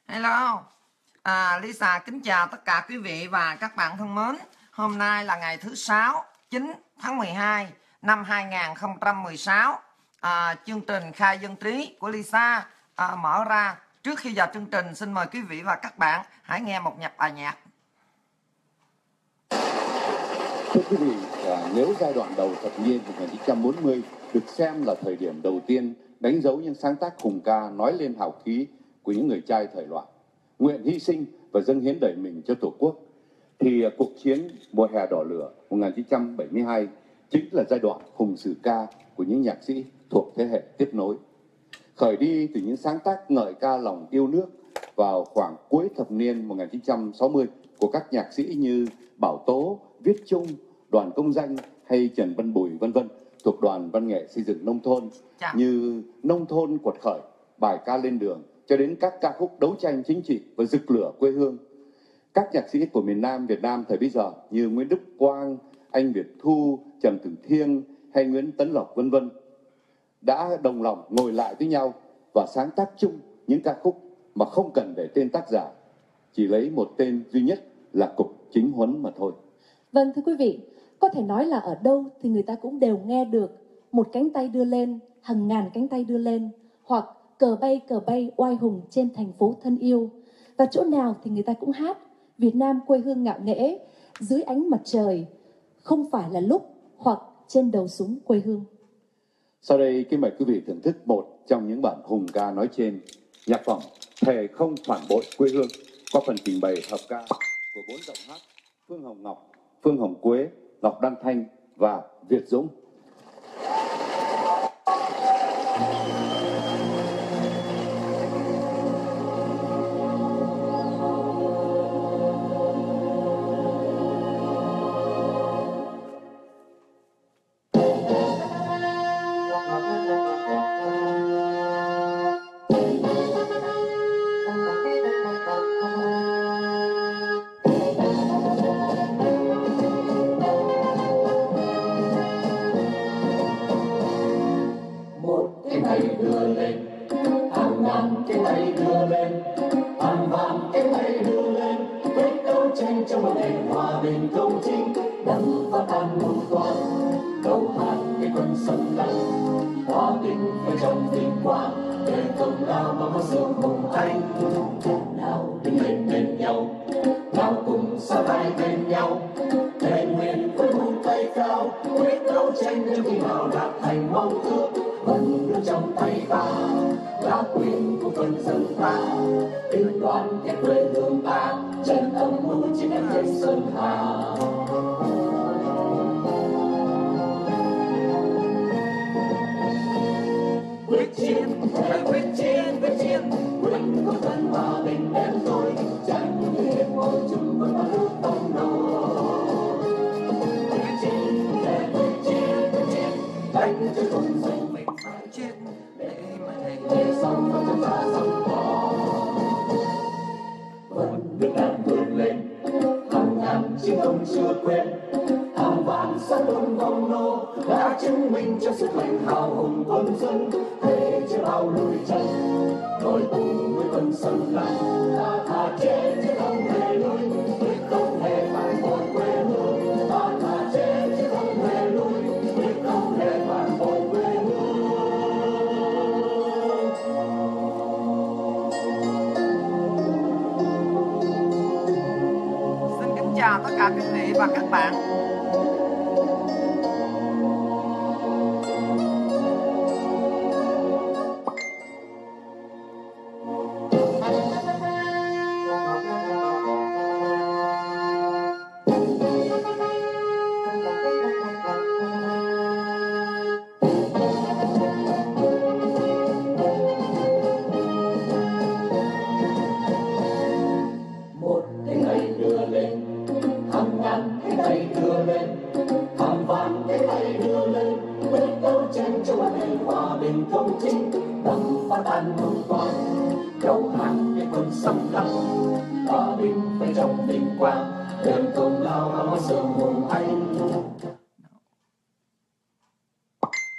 Hello, Lisa kính chào tất cả quý vị và các bạn thân mến. Hôm nay là ngày thứ Sáu, 9 tháng 12 năm 2016. Chương trình khai dân trí của Lisa mở ra. Trước khi vào chương trình, xin mời quý vị và các bạn hãy nghe một bài nhạc. Thưa quý vị, nếu giai đoạn đầu thập niên 1940 được xem là thời điểm đầu tiên đánh dấu những sáng tác hùng ca nói lên hào khí của những người trai thời loạn, nguyện hy sinh và dâng hiến đời mình cho Tổ quốc, thì cuộc chiến mùa hè đỏ lửa 1972 chính là giai đoạn hùng sử ca của những nhạc sĩ thuộc thế hệ tiếp nối. Khởi đi từ những sáng tác ngợi ca lòng yêu nước vào khoảng cuối thập niên 1960 của các nhạc sĩ như Bảo Tố, Viết Chung, Đoàn Công Danh hay Trần Văn Bùi vân vân, thuộc đoàn văn nghệ xây dựng nông thôn như Nông thôn quật khởi, Bài ca lên đường, cho đến các ca khúc đấu tranh chính trị và rực lửa quê hương. Các nhạc sĩ của miền Nam Việt Nam thời bấy giờ như Nguyễn Đức Quang, Anh Việt Thu, Trần Tử Thiêng hay Nguyễn Tấn Lộc vân vân đã đồng lòng ngồi lại với nhau và sáng tác chung những ca khúc mà không cần để tên tác giả, chỉ lấy một tên duy nhất là Cục Chính Huấn mà thôi. Vâng, thưa quý vị, có thể nói là ở đâu thì người ta cũng đều nghe được một cánh tay đưa lên, hàng ngàn cánh tay đưa lên, hoặc cờ bay oai hùng trên thành phố thân yêu. Và chỗ nào thì người ta cũng hát Việt Nam quê hương ngạo nghễ, dưới ánh mặt trời, không phải là lúc, hoặc trên đầu súng quê hương. Sau đây, kính mời quý vị thưởng thức một trong những bản hùng ca nói trên, nhạc phẩm Thề không phản bội quê hương, qua phần trình bày hợp ca của 4 giọng hát Phương Hồng Ngọc, Phương Hồng Quế, Ngọc Đăng Thanh và Việt Dũng. Chào tất cả quý vị và các bạn.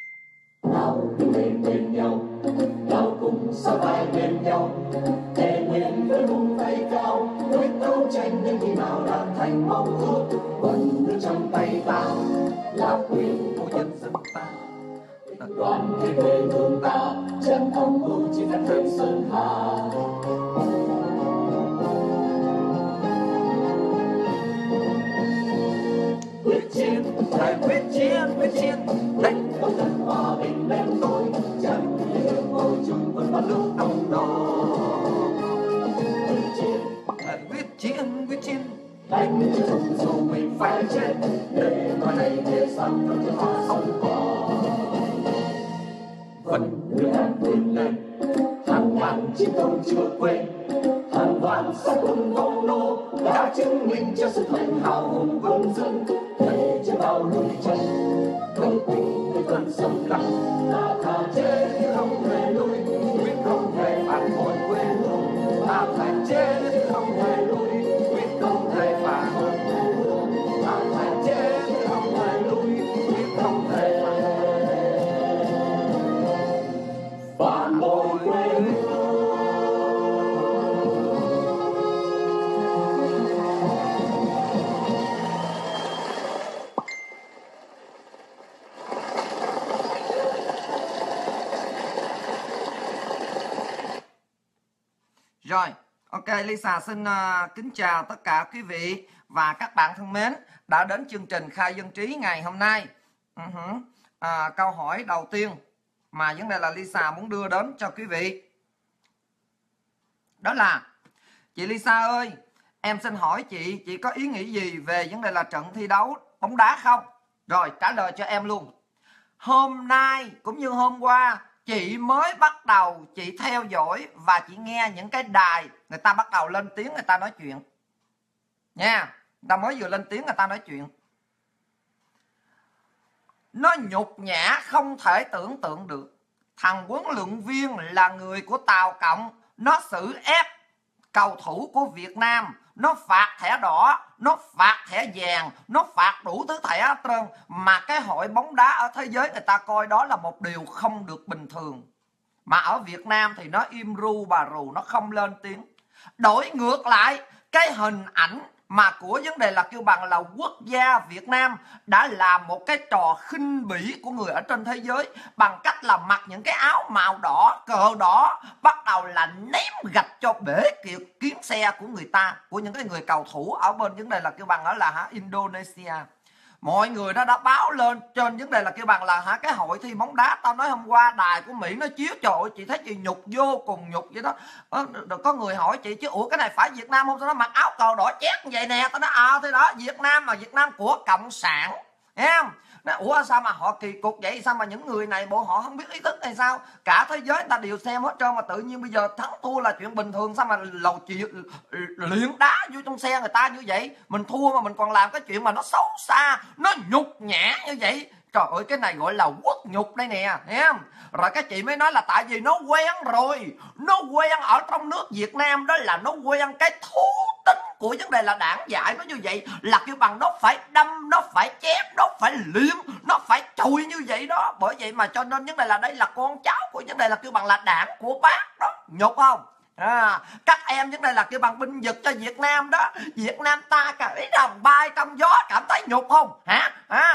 Nào đứng lên bên nhau, nào cùng sát vai bên nhau, thề nguyện miền với vùng tay cao, quyết đấu tranh đến khi nào đạt thành mong ước. Vẫn đưa trong tay ta là quyền của nhân dân ta, đoàn kết quê hương ta, chân không ưu chỉ phép thêm sơn hà. Quyết chiến, phải quyết chiến, đánh đấu tranh hòa bình lên ngôi, chẳng như ngôi chung quân bắt lúc đông đỏ. Quyết chiến, đánh cho chúng dù mình phải chết, để mà này để sang cho chúng ta sống còn. Vẫn người đang vươn lên, hàng ngàn chiến công chưa quên, hàng vạn xác quân vong nô đã chứng minh cho sức mạnh hào hùng quân dân. Thầy chưa bao lùi chân, không tình với cơn sông lặng, ta thà chết chứ không hề lui, quyết không hề phản bội quê hương. Ta thà chết chứ không hề lui, quyết không hề phản bội quê hương. Ta thà chết chứ không hề lui, quyết không hề phản bội quê hương. Rồi, ok, Lisa xin kính chào tất cả quý vị và các bạn thân mến đã đến chương trình Khai Dân Trí ngày hôm nay. Câu hỏi đầu tiên mà vấn đề là Lisa muốn đưa đến cho quý vị đó là: chị Lisa ơi, em xin hỏi chị có ý nghĩ gì về vấn đề là trận thi đấu bóng đá không? Rồi, trả lời cho em luôn. Hôm nay cũng như hôm qua, chị mới bắt đầu chị theo dõi và chị nghe những cái đài người ta bắt đầu lên tiếng, người ta nói chuyện nha. Người ta mới vừa lên tiếng, người ta nói chuyện. Nó nhục nhã không thể tưởng tượng được. Thằng huấn luyện viên là người của Tàu Cộng, nó xử ép cầu thủ của Việt Nam, nó phạt thẻ đỏ, nó phạt thẻ vàng, nó phạt đủ thứ thẻ hết trơn. Mà cái hội bóng đá ở thế giới người ta coi đó là một điều không được bình thường. Mà ở Việt Nam thì nó im ru bà rù, nó không lên tiếng. Đổi ngược lại, cái hình ảnh mà của vấn đề là kêu bằng là quốc gia Việt Nam đã làm một cái trò khinh bỉ của người ở trên thế giới bằng cách là mặc những cái áo màu đỏ, cờ đỏ, bắt đầu là ném gạch cho bể kiệt kiến xe của người ta, của những cái người cầu thủ ở bên vấn đề là kêu bằng đó là Indonesia. Mọi người nó đã báo lên trên vấn đề là kêu bằng là cái hội thi bóng đá. Tao nói hôm qua đài của Mỹ nó chiếu, trời ơi, chị thấy chị nhục, vô cùng nhục vậy đó. Có người hỏi chị chứ ủa cái này phải Việt Nam không? Tao nói mặc áo cờ đỏ chét như vậy nè. Tao nói thế đó, Việt Nam mà Việt Nam của Cộng sản, nghe không? Nói, ủa sao mà họ kỳ cục vậy? Sao mà những người này bộ họ không biết ý thức hay sao? Cả thế giới người ta đều xem hết trơn, mà tự nhiên bây giờ thắng thua là chuyện bình thường. Sao mà lầu chuyện luyện đá vô trong xe người ta như vậy? Mình thua mà mình còn làm cái chuyện mà nó xấu xa, nó nhục nhã như vậy. Trời ơi, cái này gọi là quốc nhục đây nè, nghe không? Rồi các chị mới nói là tại vì nó quen rồi. Nó quen ở trong nước Việt Nam, đó là nó quen cái thú tính của vấn đề là đảng dạy nó như vậy. Là kêu bằng nó phải đâm, nó phải chép, nó phải liếm, nó phải chùi như vậy đó. Bởi vậy mà cho nên vấn đề là đây là con cháu của vấn đề là kêu bằng là đảng của bác đó. Nhục không? Các em vấn đề là kêu bằng binh vực cho Việt Nam đó. Việt Nam ta cởi đồng bay trong gió, cảm thấy nhục không hả?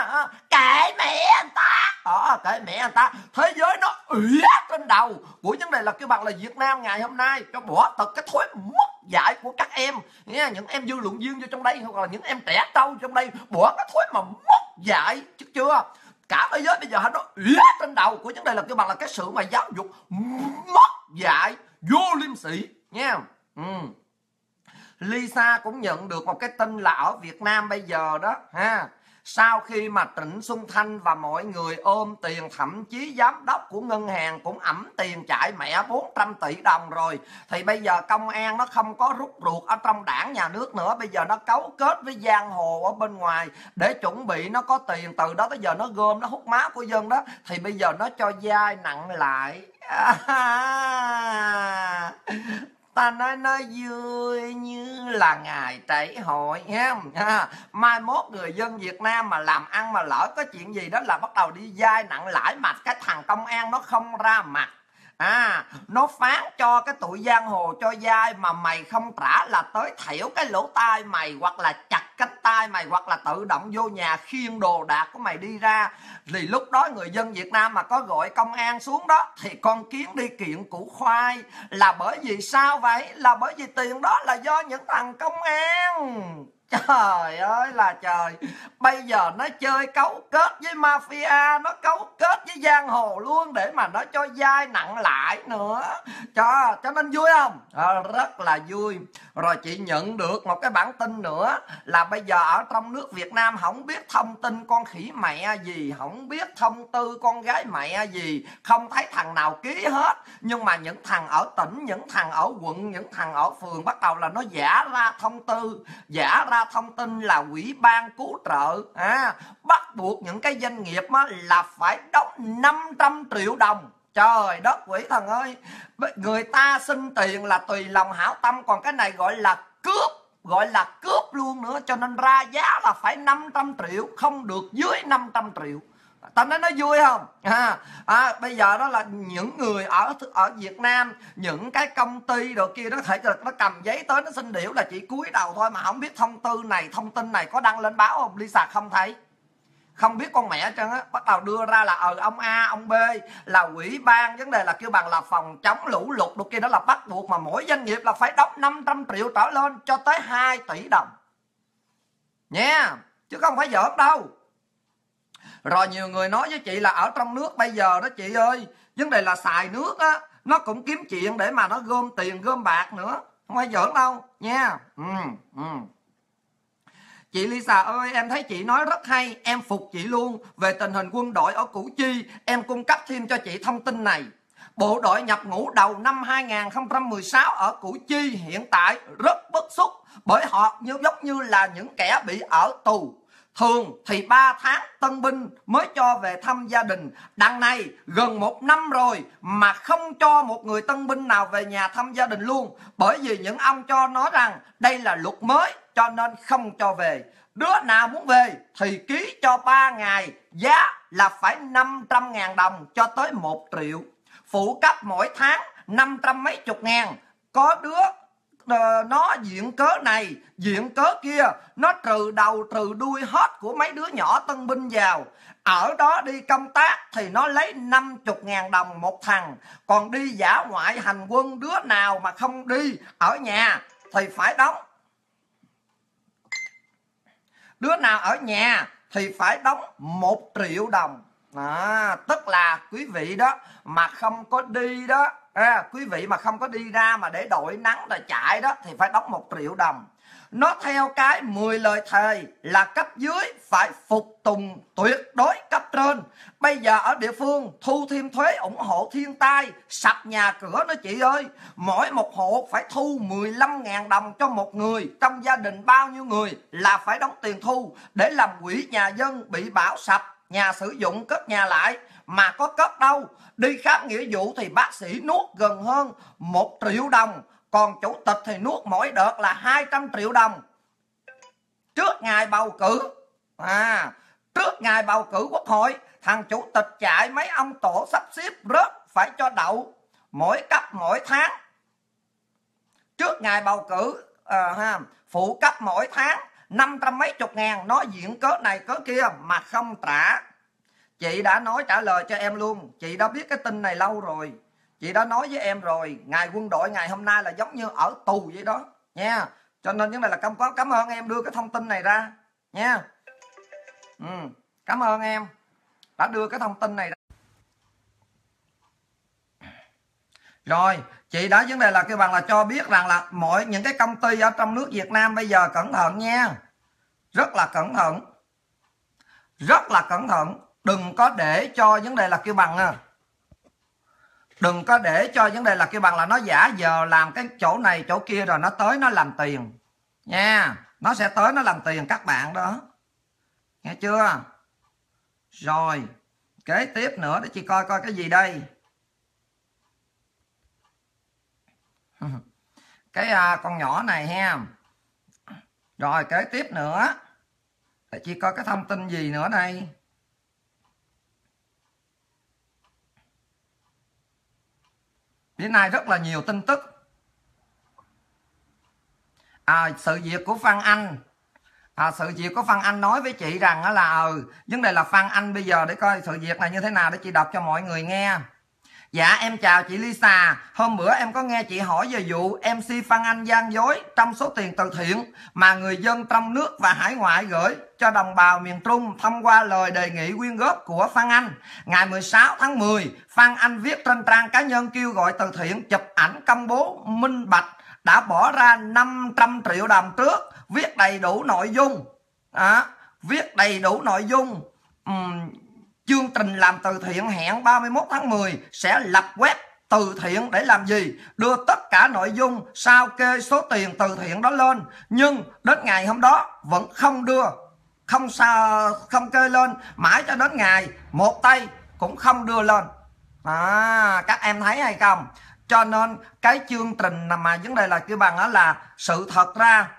Kệ mẹ anh ta, kệ mẹ anh ta. Thế giới nó ủy trên đầu của vấn đề là kêu bằng là Việt Nam ngày hôm nay cho bỏ tật cái thói mất dạy của các em nha. Những em dư luận viên vô trong đây hoặc là những em trẻ trâu trong đây bỏ cái thói mà mất dạy, chứ chưa? Cả thế giới bây giờ nó ủy trên đầu của vấn đề là kêu bằng là cái sự mà giáo dục mất dạy, vô liêm sỉ nha. Lisa cũng nhận được một cái tin là ở Việt Nam bây giờ đó ha, sau khi mà Trịnh Xuân Thanh và mọi người ôm tiền, thậm chí giám đốc của ngân hàng cũng ẵm tiền chạy mẹ 400 tỷ đồng rồi, thì bây giờ công an nó không có rút ruột ở trong đảng nhà nước nữa. Bây giờ nó cấu kết với giang hồ ở bên ngoài để chuẩn bị nó có tiền, từ đó tới giờ nó gom, nó hút máu của dân đó, thì bây giờ nó cho vay nặng lại. Ta nói nó vui như là ngày trảy hội ha. Mai mốt người dân Việt Nam mà làm ăn mà lỡ có chuyện gì đó là bắt đầu đi vay nặng lãi, mà cái thằng công an nó không ra mặt, Nó phán cho cái tụi giang hồ cho dai mà mày không trả là tới thẻo cái lỗ tai mày, hoặc là chặt cánh tay mày, hoặc là tự động vô nhà khiêng đồ đạc của mày đi ra. Thì lúc đó người dân Việt Nam mà có gọi công an xuống đó thì con Kiến đi kiện Củ Khoai. Là bởi vì sao vậy? Là bởi vì tiền đó là do những thằng công an. Trời ơi là trời. Bây giờ nó chơi cấu kết với mafia, nó cấu kết với giang hồ luôn để mà nó cho dai nặng lại nữa. Cho nên vui không? Rất là vui. Rồi chị nhận được một cái bản tin nữa là bây giờ ở trong nước Việt Nam không biết thông tin con khỉ mẹ gì, không biết thông tư con gái mẹ gì, không thấy thằng nào ký hết. Nhưng mà những thằng ở tỉnh, những thằng ở quận, những thằng ở phường bắt đầu là nó giả ra thông tư, giả ra thông tin là Ủy ban cứu trợ bắt buộc những cái doanh nghiệp là phải đóng 500 triệu đồng. Trời đất quỷ thần ơi, người ta xin tiền là tùy lòng hảo tâm, còn cái này gọi là cướp luôn nữa. Cho nên ra giá là phải 500 triệu, không được dưới 500 triệu. Ta nói nó vui không? Bây giờ đó là những người ở Việt Nam, những cái công ty đồ kia đó thể nó cầm giấy tới nó xin điểu là chỉ cúi đầu thôi, mà không biết thông tư này, thông tin này có đăng lên báo không? Lisa không thấy, không biết con mẹ trơn á. Bắt đầu đưa ra là ông A, ông B là ủy ban vấn đề là kêu bằng là phòng chống lũ lụt đồ kia đó là bắt buộc mà mỗi doanh nghiệp là phải đóng 500 triệu trở lên cho tới 2 tỷ đồng nha, chứ không phải giỡn đâu. Rồi nhiều người nói với chị là ở trong nước bây giờ đó chị ơi, vấn đề là xài nước á, nó cũng kiếm chuyện để mà nó gom tiền gom bạc nữa, không phải giỡn đâu nha. Chị Lisa ơi, em thấy chị nói rất hay, em phục chị luôn. Về tình hình quân đội ở Củ Chi, em cung cấp thêm cho chị thông tin này. Bộ đội nhập ngũ đầu năm 2016 ở Củ Chi hiện tại rất bức xúc, bởi họ giống như là những kẻ bị ở tù. Thường thì 3 tháng tân binh mới cho về thăm gia đình. Đằng này gần 1 năm rồi mà không cho một người tân binh nào về nhà thăm gia đình luôn. Bởi vì những ông cho nói rằng đây là luật mới cho nên không cho về. Đứa nào muốn về thì ký cho 3 ngày, giá là phải 500.000 đồng cho tới 1 triệu. Phụ cấp mỗi tháng 500 mấy chục ngàn. Có đứa nó diện cớ này, diện cớ kia, nó trừ đầu trừ đuôi hết của mấy đứa nhỏ tân binh vào. Ở đó đi công tác thì nó lấy 50.000 đồng một thằng. Còn đi dã ngoại hành quân, đứa nào mà không đi ở nhà thì phải đóng. Đứa nào ở nhà thì phải đóng 1 triệu đồng. Tức là quý vị đó mà không có đi đó, quý vị mà không có đi ra mà để đội nắng rồi chạy đó thì phải đóng 1 triệu đồng. Nó theo cái 10 lời thề là cấp dưới phải phục tùng tuyệt đối cấp trên. Bây giờ ở địa phương thu thêm thuế ủng hộ thiên tai, sập nhà cửa đó chị ơi. Mỗi một hộ phải thu 15.000 đồng cho một người. Trong gia đình bao nhiêu người là phải đóng tiền thu để làm quỹ nhà dân bị bão sập, nhà sử dụng cất nhà lại. Mà có cất đâu, đi khám nghĩa vụ thì bác sĩ nuốt gần hơn 1 triệu đồng. Còn chủ tịch thì nuốt mỗi đợt là 200 triệu đồng. Trước ngày bầu cử, trước ngày bầu cử quốc hội, thằng chủ tịch chạy mấy ông tổ sắp xếp rớt phải cho đậu mỗi cấp mỗi tháng. Trước ngày bầu cử phụ cấp mỗi tháng 500 mấy chục ngàn. Nói diện cớ này cớ kia mà không trả. Chị đã nói trả lời cho em luôn. Chị đã biết cái tin này lâu rồi. Chị đã nói với em rồi. Ngày quân đội ngày hôm nay là giống như ở tù vậy đó nha. Cho nên những này là cảm ơn em đưa cái thông tin này ra nha. Cảm ơn em đã đưa cái thông tin này ra. Rồi chị đã vấn đề là kêu bằng là cho biết rằng là những cái công ty ở trong nước Việt Nam bây giờ cẩn thận nha. Rất là cẩn thận. Rất là cẩn thận. Đừng có để cho vấn đề là kêu bằng đừng có để cho vấn đề là kêu bằng là nó giả giờ làm cái chỗ này chỗ kia rồi nó tới nó làm tiền nha. Nó sẽ tới nó làm tiền các bạn đó, nghe chưa? Rồi kế tiếp nữa để chị coi cái gì đây. Cái con nhỏ này ha. Rồi kế tiếp nữa để chị coi cái thông tin gì nữa đây. Bữa nay rất là nhiều tin tức. Sự việc của Phan Anh. Sự việc của Phan Anh nói với chị rằng là vấn đề là Phan Anh bây giờ để coi sự việc này như thế nào để chị đọc cho mọi người nghe. Dạ em chào chị Lisa. Hôm bữa em có nghe chị hỏi về vụ MC Phan Anh gian dối trong số tiền từ thiện mà người dân trong nước và hải ngoại gửi cho đồng bào miền Trung thông qua lời đề nghị quyên góp của Phan Anh. Ngày 16 tháng 10, Phan Anh viết trên trang cá nhân kêu gọi từ thiện, chụp ảnh công bố minh bạch đã bỏ ra 500 triệu đồng trước, viết đầy đủ nội dung. Viết đầy đủ nội dung. Chương trình làm từ thiện hẹn 31 tháng 10 sẽ lập web từ thiện để làm gì? Đưa tất cả nội dung sao kê số tiền từ thiện đó lên. Nhưng đến ngày hôm đó vẫn không đưa, không kê lên. Mãi cho đến ngày một tay cũng không đưa lên. Các em thấy hay không? Cho nên cái chương trình mà vấn đề là kêu bằng đó là sự thật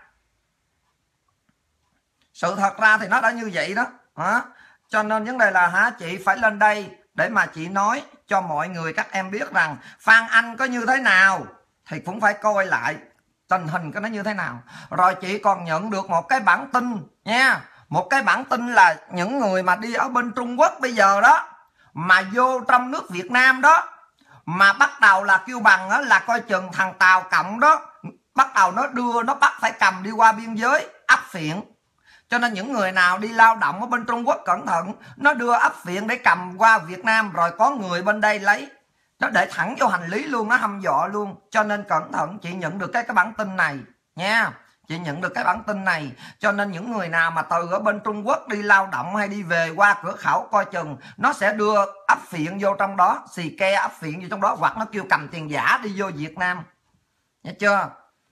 ra thì nó đã như vậy đó. Cho nên vấn đề là chị phải lên đây để mà chị nói cho mọi người các em biết rằng Phan Anh có như thế nào thì cũng phải coi lại tình hình của nó như thế nào. Rồi chị còn nhận được một cái bản tin nha. Một cái bản tin là những người mà đi ở bên Trung Quốc bây giờ đó mà vô trong nước Việt Nam đó mà bắt đầu là kêu bằng đó là coi chừng thằng Tàu Cộng đó bắt đầu nó đưa, nó bắt phải cầm đi qua biên giới áp phiện. Cho nên những người nào đi lao động ở bên Trung Quốc cẩn thận, nó đưa áp phiện để cầm qua Việt Nam rồi có người bên đây lấy, nó để thẳng vô hành lý luôn, nó hăm dọa luôn. Cho nên cẩn thận, chị nhận được cái bản tin này nha. Chị nhận được cái bản tin này. Cho nên những người nào mà từ ở bên Trung Quốc đi lao động hay đi về qua cửa khẩu coi chừng nó sẽ đưa áp phiện vô trong đó, xì ke áp phiện vô trong đó, hoặc nó kêu cầm tiền giả đi vô Việt Nam. Nghe chưa?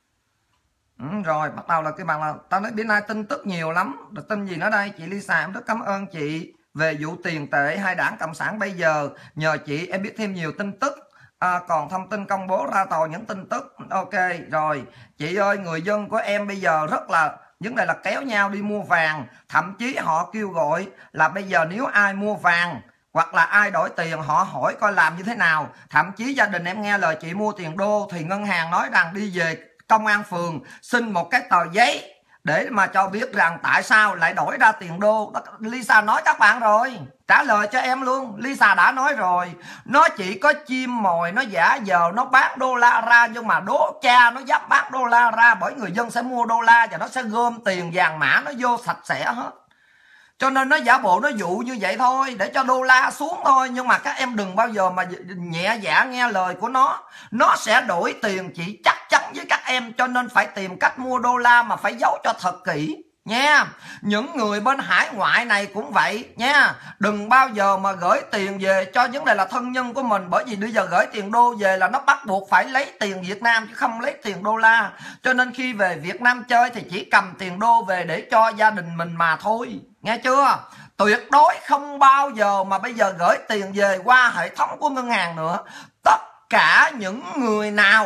Rồi bắt đầu là cái bạn là tao nói bữa nay tin tức nhiều lắm. Được tin gì nữa đây? Chị Lisa em rất cảm ơn chị về vụ tiền tệ hai đảng Cộng sản bây giờ. Nhờ chị em biết thêm nhiều tin tức. Còn thông tin công bố ra tòa những tin tức. Ok rồi. Chị ơi, người dân của em bây giờ rất là vấn đề là kéo nhau đi mua vàng. Thậm chí họ kêu gọi là bây giờ nếu ai mua vàng hoặc là ai đổi tiền họ hỏi coi làm như thế nào. Thậm chí gia đình em nghe lời chị mua tiền đô thì ngân hàng nói rằng đi về công an phường xin một cái tờ giấy để mà cho biết rằng tại sao lại đổi ra tiền đô. Lisa nói các bạn rồi, trả lời cho em luôn. Lisa đã nói rồi, nó chỉ có chim mồi, nó giả vờ nó bán đô la ra, nhưng mà đố cha nó dám bán đô la ra, bởi người dân sẽ mua đô la và nó sẽ gom tiền vàng mã nó vô sạch sẽ hết. Cho nên nó giả bộ nó dụ như vậy thôi để cho đô la xuống thôi. Nhưng mà các em đừng bao giờ mà nhẹ dạ nghe lời của nó sẽ đổi tiền, chị chắc chắn với các em. Cho nên phải tìm cách mua đô la mà phải giấu cho thật kỹ nha. Những người bên hải ngoại này cũng vậy nha. Đừng bao giờ mà gửi tiền về cho vấn đề là thân nhân của mình, bởi vì bây giờ gửi tiền đô về là nó bắt buộc phải lấy tiền Việt Nam chứ không lấy tiền đô la. Cho nên khi về Việt Nam chơi thì chỉ cầm tiền đô về để cho gia đình mình mà thôi. Nghe chưa? Tuyệt đối không bao giờ mà bây giờ gửi tiền về qua hệ thống của ngân hàng nữa. Tất cả những người nào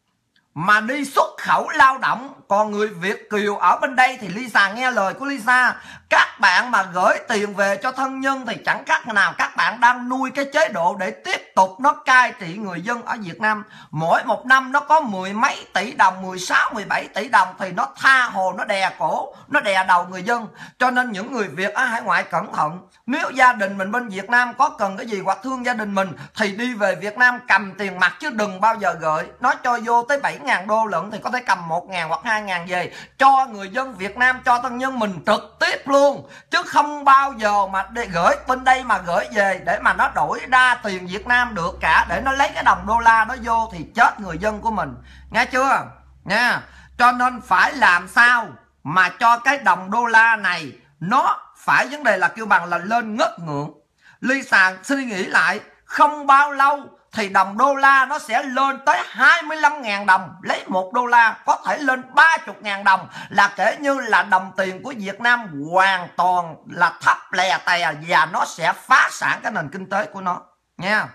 mà đi xuất khẩu lao động, còn người Việt kiều ở bên đây thì Lisa nghe lời của Lisa, các bạn mà gửi tiền về cho thân nhân thì chẳng khác nào các bạn đang nuôi cái chế độ để tiếp tục nó cai trị người dân ở Việt Nam. Mỗi một năm nó có mười mấy tỷ đồng, 16, 17 tỷ đồng thì nó tha hồ, nó đè cổ, nó đè đầu người dân. Cho nên những người Việt ở hải ngoại cẩn thận. Nếu gia đình mình bên Việt Nam có cần cái gì hoặc thương gia đình mình thì đi về Việt Nam cầm tiền mặt, chứ đừng bao giờ gửi. Nó cho vô tới 7.000 đô lận thì có thể cầm 1.000 hoặc 2.000 về cho người dân Việt Nam, cho thân nhân mình trực tiếp luôn. Chứ không bao giờ mà để gửi bên đây mà gửi về để mà nó đổi ra tiền Việt Nam được cả, để nó lấy cái đồng đô la đó vô thì chết người dân của mình. Nghe chưa? Nha. Cho nên phải làm sao mà cho cái đồng đô la này nó phải vấn đề là kêu bằng là lên ngất ngưỡng. Lisa suy nghĩ lại, không bao lâu thì đồng đô la nó sẽ lên tới 25.000 đồng. Lấy 1 đô la có thể lên 30.000 đồng, là kể như là đồng tiền của Việt Nam hoàn toàn là thấp lè tè, và nó sẽ phá sản cái nền kinh tế của nó nha.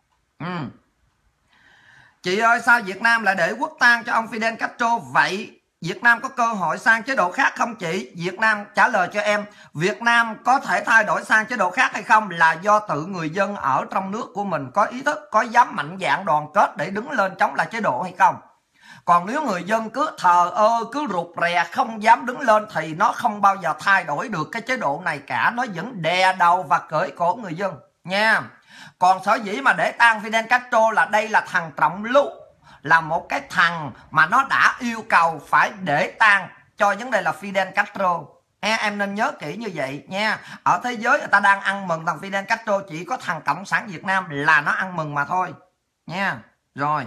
Chị ơi, sao Việt Nam lại để quốc tang cho ông Fidel Castro vậy? Việt Nam có cơ hội sang chế độ khác không chị? Việt Nam trả lời cho em, Việt Nam có thể thay đổi sang chế độ khác hay không là do tự người dân ở trong nước của mình có ý thức, có dám mạnh dạn đoàn kết để đứng lên chống lại chế độ hay không. Còn nếu người dân cứ thờ ơ, cứ rụt rè, không dám đứng lên thì nó không bao giờ thay đổi được cái chế độ này cả. Nó vẫn đè đầu và cởi cổ người dân nha. Còn sở dĩ mà để tang Fidel Castro là đây là thằng Trọng Lưu, là một cái thằng mà nó đã yêu cầu phải để tang cho vấn đề là Fidel Castro. Em nên nhớ kỹ như vậy nha. Ở thế giới người ta đang ăn mừng thằng Fidel Castro, chỉ có thằng Cộng sản Việt Nam là nó ăn mừng mà thôi nha. Rồi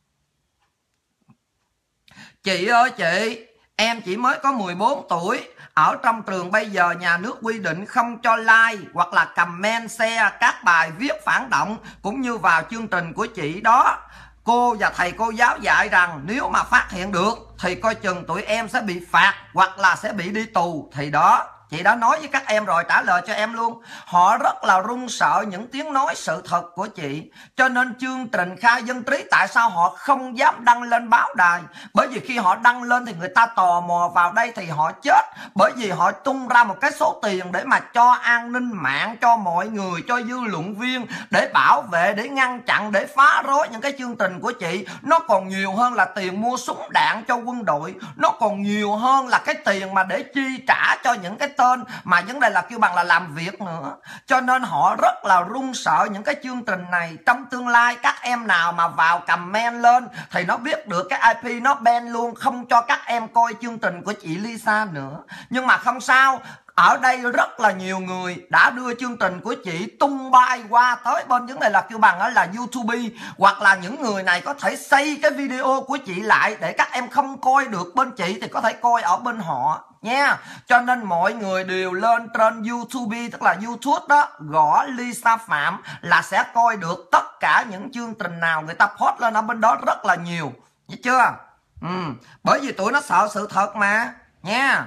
chị ơi chị, em chỉ mới có 14 tuổi. Ở trong trường bây giờ nhà nước quy định không cho like hoặc là comment share các bài viết phản động cũng như vào chương trình của chị đó. Cô và thầy cô giáo dạy rằng nếu mà phát hiện được thì coi chừng tụi em sẽ bị phạt hoặc là sẽ bị đi tù. Thì đó, chị đã nói với các em rồi, trả lời cho em luôn. Họ rất là run sợ những tiếng nói sự thật của chị. Cho nên chương trình Khai Dân Trí tại sao họ không dám đăng lên báo đài? Bởi vì khi họ đăng lên thì người ta tò mò vào đây thì họ chết. Bởi vì họ tung ra một cái số tiền để mà cho an ninh mạng, cho mọi người, cho dư luận viên, để bảo vệ, để ngăn chặn, để phá rối những cái chương trình của chị. Nó còn nhiều hơn là tiền mua súng đạn cho quân đội. Nó còn nhiều hơn là cái tiền mà để chi trả cho những cái tên mà vấn đề là kêu bằng là làm việc nữa. Cho nên họ rất là run sợ những cái chương trình này. Trong tương lai các em nào mà vào comment lên thì nó biết được cái IP nó ban luôn, không cho các em coi chương trình của chị Lisa nữa. Nhưng mà không sao, ở đây rất là nhiều người đã đưa chương trình của chị tung bay qua tới bên vấn đề là kêu bằng là YouTube, hoặc là những người này có thể xây cái video của chị lại để các em không coi được bên chị thì có thể coi ở bên họ nha. Cho nên mọi người đều lên trên YouTube, tức là YouTube đó, gõ Lisa Phạm là sẽ coi được tất cả những chương trình nào người ta post lên ở bên đó rất là nhiều, biết chưa? Bởi vì tụi nó sợ sự thật mà nha.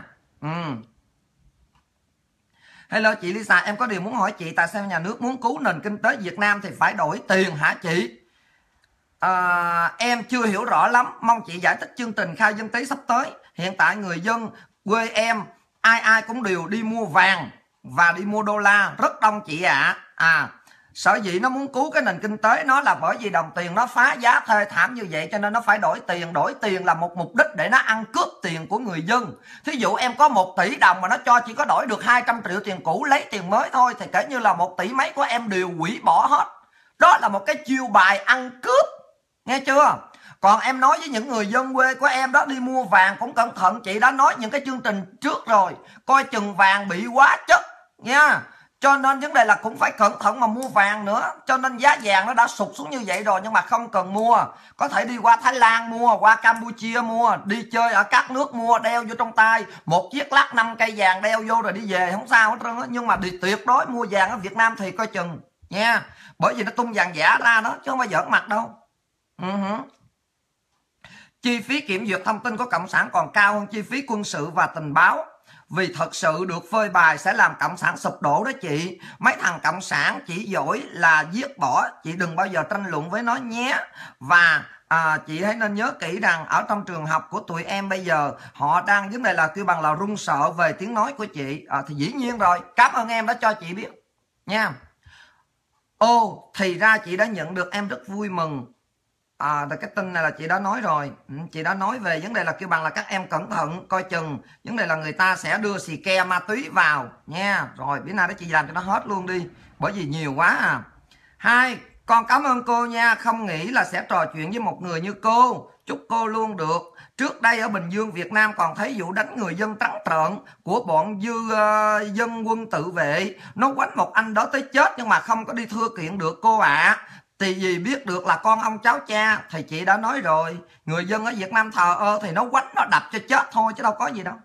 Hello chị Lisa, em có điều muốn hỏi chị, tại sao nhà nước muốn cứu nền kinh tế Việt Nam thì phải đổi tiền hả chị? Em chưa hiểu rõ lắm, mong chị giải thích chương trình Khai Dân Trí sắp tới. Hiện tại người dân quê em ai cũng đều đi mua vàng và đi mua đô la rất đông chị ạ. Sở dĩ nó muốn cứu cái nền kinh tế nó là bởi vì đồng tiền nó phá giá thê thảm như vậy, cho nên nó phải đổi tiền. Đổi tiền là một mục đích để nó ăn cướp tiền của người dân. Thí dụ em có 1 tỷ đồng mà nó cho chỉ có đổi được 200 triệu tiền cũ, lấy tiền mới thôi, thì kể như là 1 tỷ mấy của em đều hủy bỏ hết. Đó là một cái chiêu bài ăn cướp, nghe chưa? Còn em nói với những người dân quê của em đó đi mua vàng cũng cẩn thận, chị đã nói những cái chương trình trước rồi, coi chừng vàng bị quá chất nha. Cho nên vấn đề là cũng phải cẩn thận mà mua vàng nữa. Cho nên giá vàng nó đã sụt xuống như vậy rồi, nhưng mà không cần mua. Có thể đi qua Thái Lan mua, qua Campuchia mua, đi chơi ở các nước mua, đeo vô trong tay. 1 chiếc lắc 5 cây vàng đeo vô rồi đi về, không sao hết trơn á. Nhưng mà tuyệt đối mua vàng ở Việt Nam thì coi chừng nha. Bởi vì nó tung vàng giả ra đó, chứ không phải giỡn mặt đâu. Chi phí kiểm duyệt thông tin của Cộng sản còn cao hơn chi phí quân sự và tình báo. Vì thật sự được phơi bày sẽ làm Cộng sản sụp đổ đó chị. Mấy thằng Cộng sản chỉ giỏi là giết bỏ, chị đừng bao giờ tranh luận với nó nhé. Và chị hãy nên nhớ kỹ rằng ở trong trường học của tụi em bây giờ họ đang vấn đề là kêu bằng là run sợ về tiếng nói của chị. Thì dĩ nhiên rồi, cảm ơn em đã cho chị biết nha. Thì ra chị đã nhận được, em rất vui mừng. Cái tin này là chị đã nói rồi. Chị đã nói về vấn đề là kêu bằng là các em cẩn thận, coi chừng vấn đề là người ta sẽ đưa xì ke ma túy vào nha. Rồi bữa nay đó chị làm cho nó hết luôn đi, bởi vì nhiều quá 2. Con cảm ơn cô nha, không nghĩ là sẽ trò chuyện với một người như cô. Chúc cô luôn được. Trước đây ở Bình Dương Việt Nam còn thấy vụ đánh người dân trắng trợn của bọn dân quân tự vệ. Nó quánh một anh đó tới chết nhưng mà không có đi thưa kiện được cô ạ. Thì vì biết được là con ông cháu cha thì chị đã nói rồi, người dân ở Việt Nam thờ ơ thì nó quánh nó đập cho chết thôi chứ đâu có gì đâu.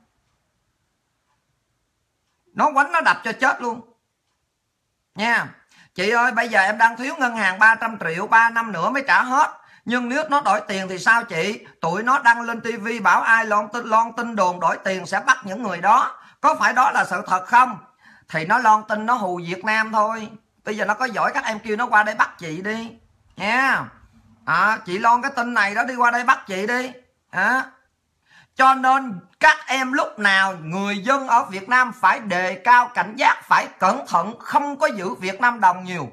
Nó quánh nó đập cho chết luôn nha. Chị ơi, bây giờ em đang thiếu ngân hàng 300 triệu, 3 năm nữa mới trả hết. Nhưng nếu nó đổi tiền thì sao chị? Tụi nó đăng lên tivi bảo ai lon tin đồn đổi tiền sẽ bắt những người đó. Có phải đó là sự thật không? Thì nó lon tin nó hù Việt Nam thôi. Bây giờ nó có giỏi các em kêu nó qua đây bắt chị đi nha. Chị lon cái tin này đó, đi qua đây bắt chị đi. Cho nên các em lúc nào người dân ở Việt Nam phải đề cao cảnh giác, phải cẩn thận, không có giữ Việt Nam đồng nhiều.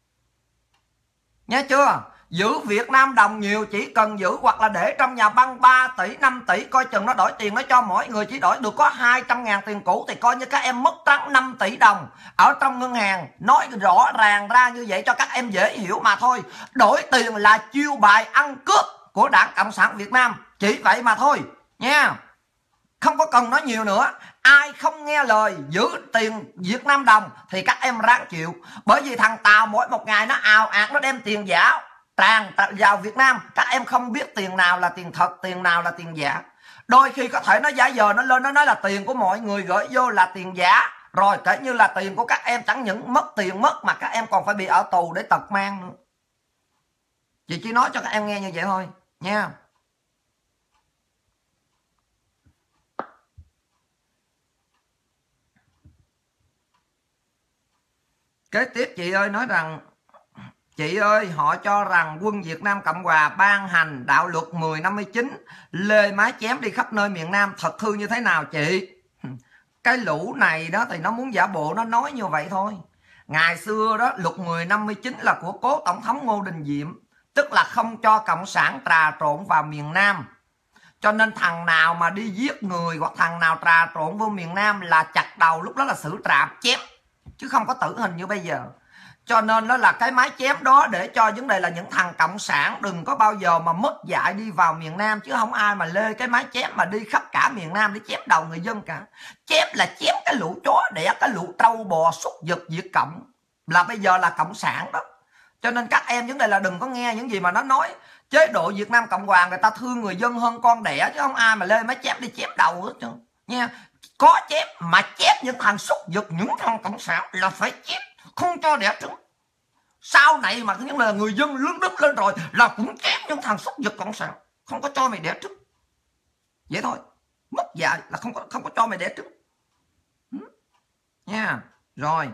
Nghe chưa? Giữ Việt Nam đồng nhiều chỉ cần giữ hoặc là để trong nhà băng 3 tỷ, 5 tỷ, coi chừng nó đổi tiền nó cho mỗi người chỉ đổi được có 200.000 tiền cũ thì coi như các em mất trắng 5 tỷ đồng ở trong ngân hàng. Nói rõ ràng ra như vậy cho các em dễ hiểu mà thôi. Đổi tiền là chiêu bài ăn cướp của Đảng Cộng sản Việt Nam, chỉ vậy mà thôi nha. Không có cần nói nhiều nữa. Ai không nghe lời giữ tiền Việt Nam đồng thì các em ráng chịu. Bởi vì thằng Tàu mỗi một ngày nó ào ạt nó đem tiền giả tràn vào Việt Nam. Các em không biết tiền nào là tiền thật, tiền nào là tiền giả. Đôi khi có thể nó giả giờ nó lên nó nói là tiền của mọi người gửi vô là tiền giả. Rồi kể như là tiền của các em chẳng những mất tiền mất mà các em còn phải bị ở tù để tật mang nữa. Chị chỉ nói cho các em nghe như vậy thôi nha. Kế tiếp chị ơi nói rằng, chị ơi họ cho rằng quân Việt Nam Cộng Hòa ban hành đạo luật 1059 lê mái chém đi khắp nơi miền Nam, thật hư như thế nào chị? Cái lũ này đó thì nó muốn giả bộ nó nói như vậy thôi. Ngày xưa đó luật 1059 là của cố Tổng thống Ngô Đình Diệm, tức là không cho Cộng sản trà trộn vào miền Nam. Cho nên thằng nào mà đi giết người hoặc thằng nào trà trộn vô miền Nam là chặt đầu, lúc đó là xử trảm chém, chứ không có tử hình như bây giờ. Cho nên đó là cái mái chém đó để cho vấn đề là những thằng cộng sản đừng có bao giờ mà mất dạy đi vào miền Nam, chứ không ai mà lê cái mái chém mà đi khắp cả miền Nam để chém đầu người dân cả. Chém là chém cái lũ chó đẻ, cái lũ trâu bò súc vật Việt Cộng là bây giờ là cộng sản đó. Cho nên các em vấn đề là đừng có nghe những gì mà nó nói chế độ Việt Nam Cộng Hòa người ta thương người dân hơn con đẻ, chứ không ai mà lê mái chém đi chém đầu hết trơn nha. Có chém mà chém những thằng súc vật, những thằng cộng sản là phải chém, không cho đẻ trứng. Sau này mà những là người dân lớn đất lên rồi là cũng chém những thằng súc vật cộng sản, không có cho mày đẻ trứng. Vậy thôi, mất dạy là không có cho mày đẻ trứng nha. Rồi,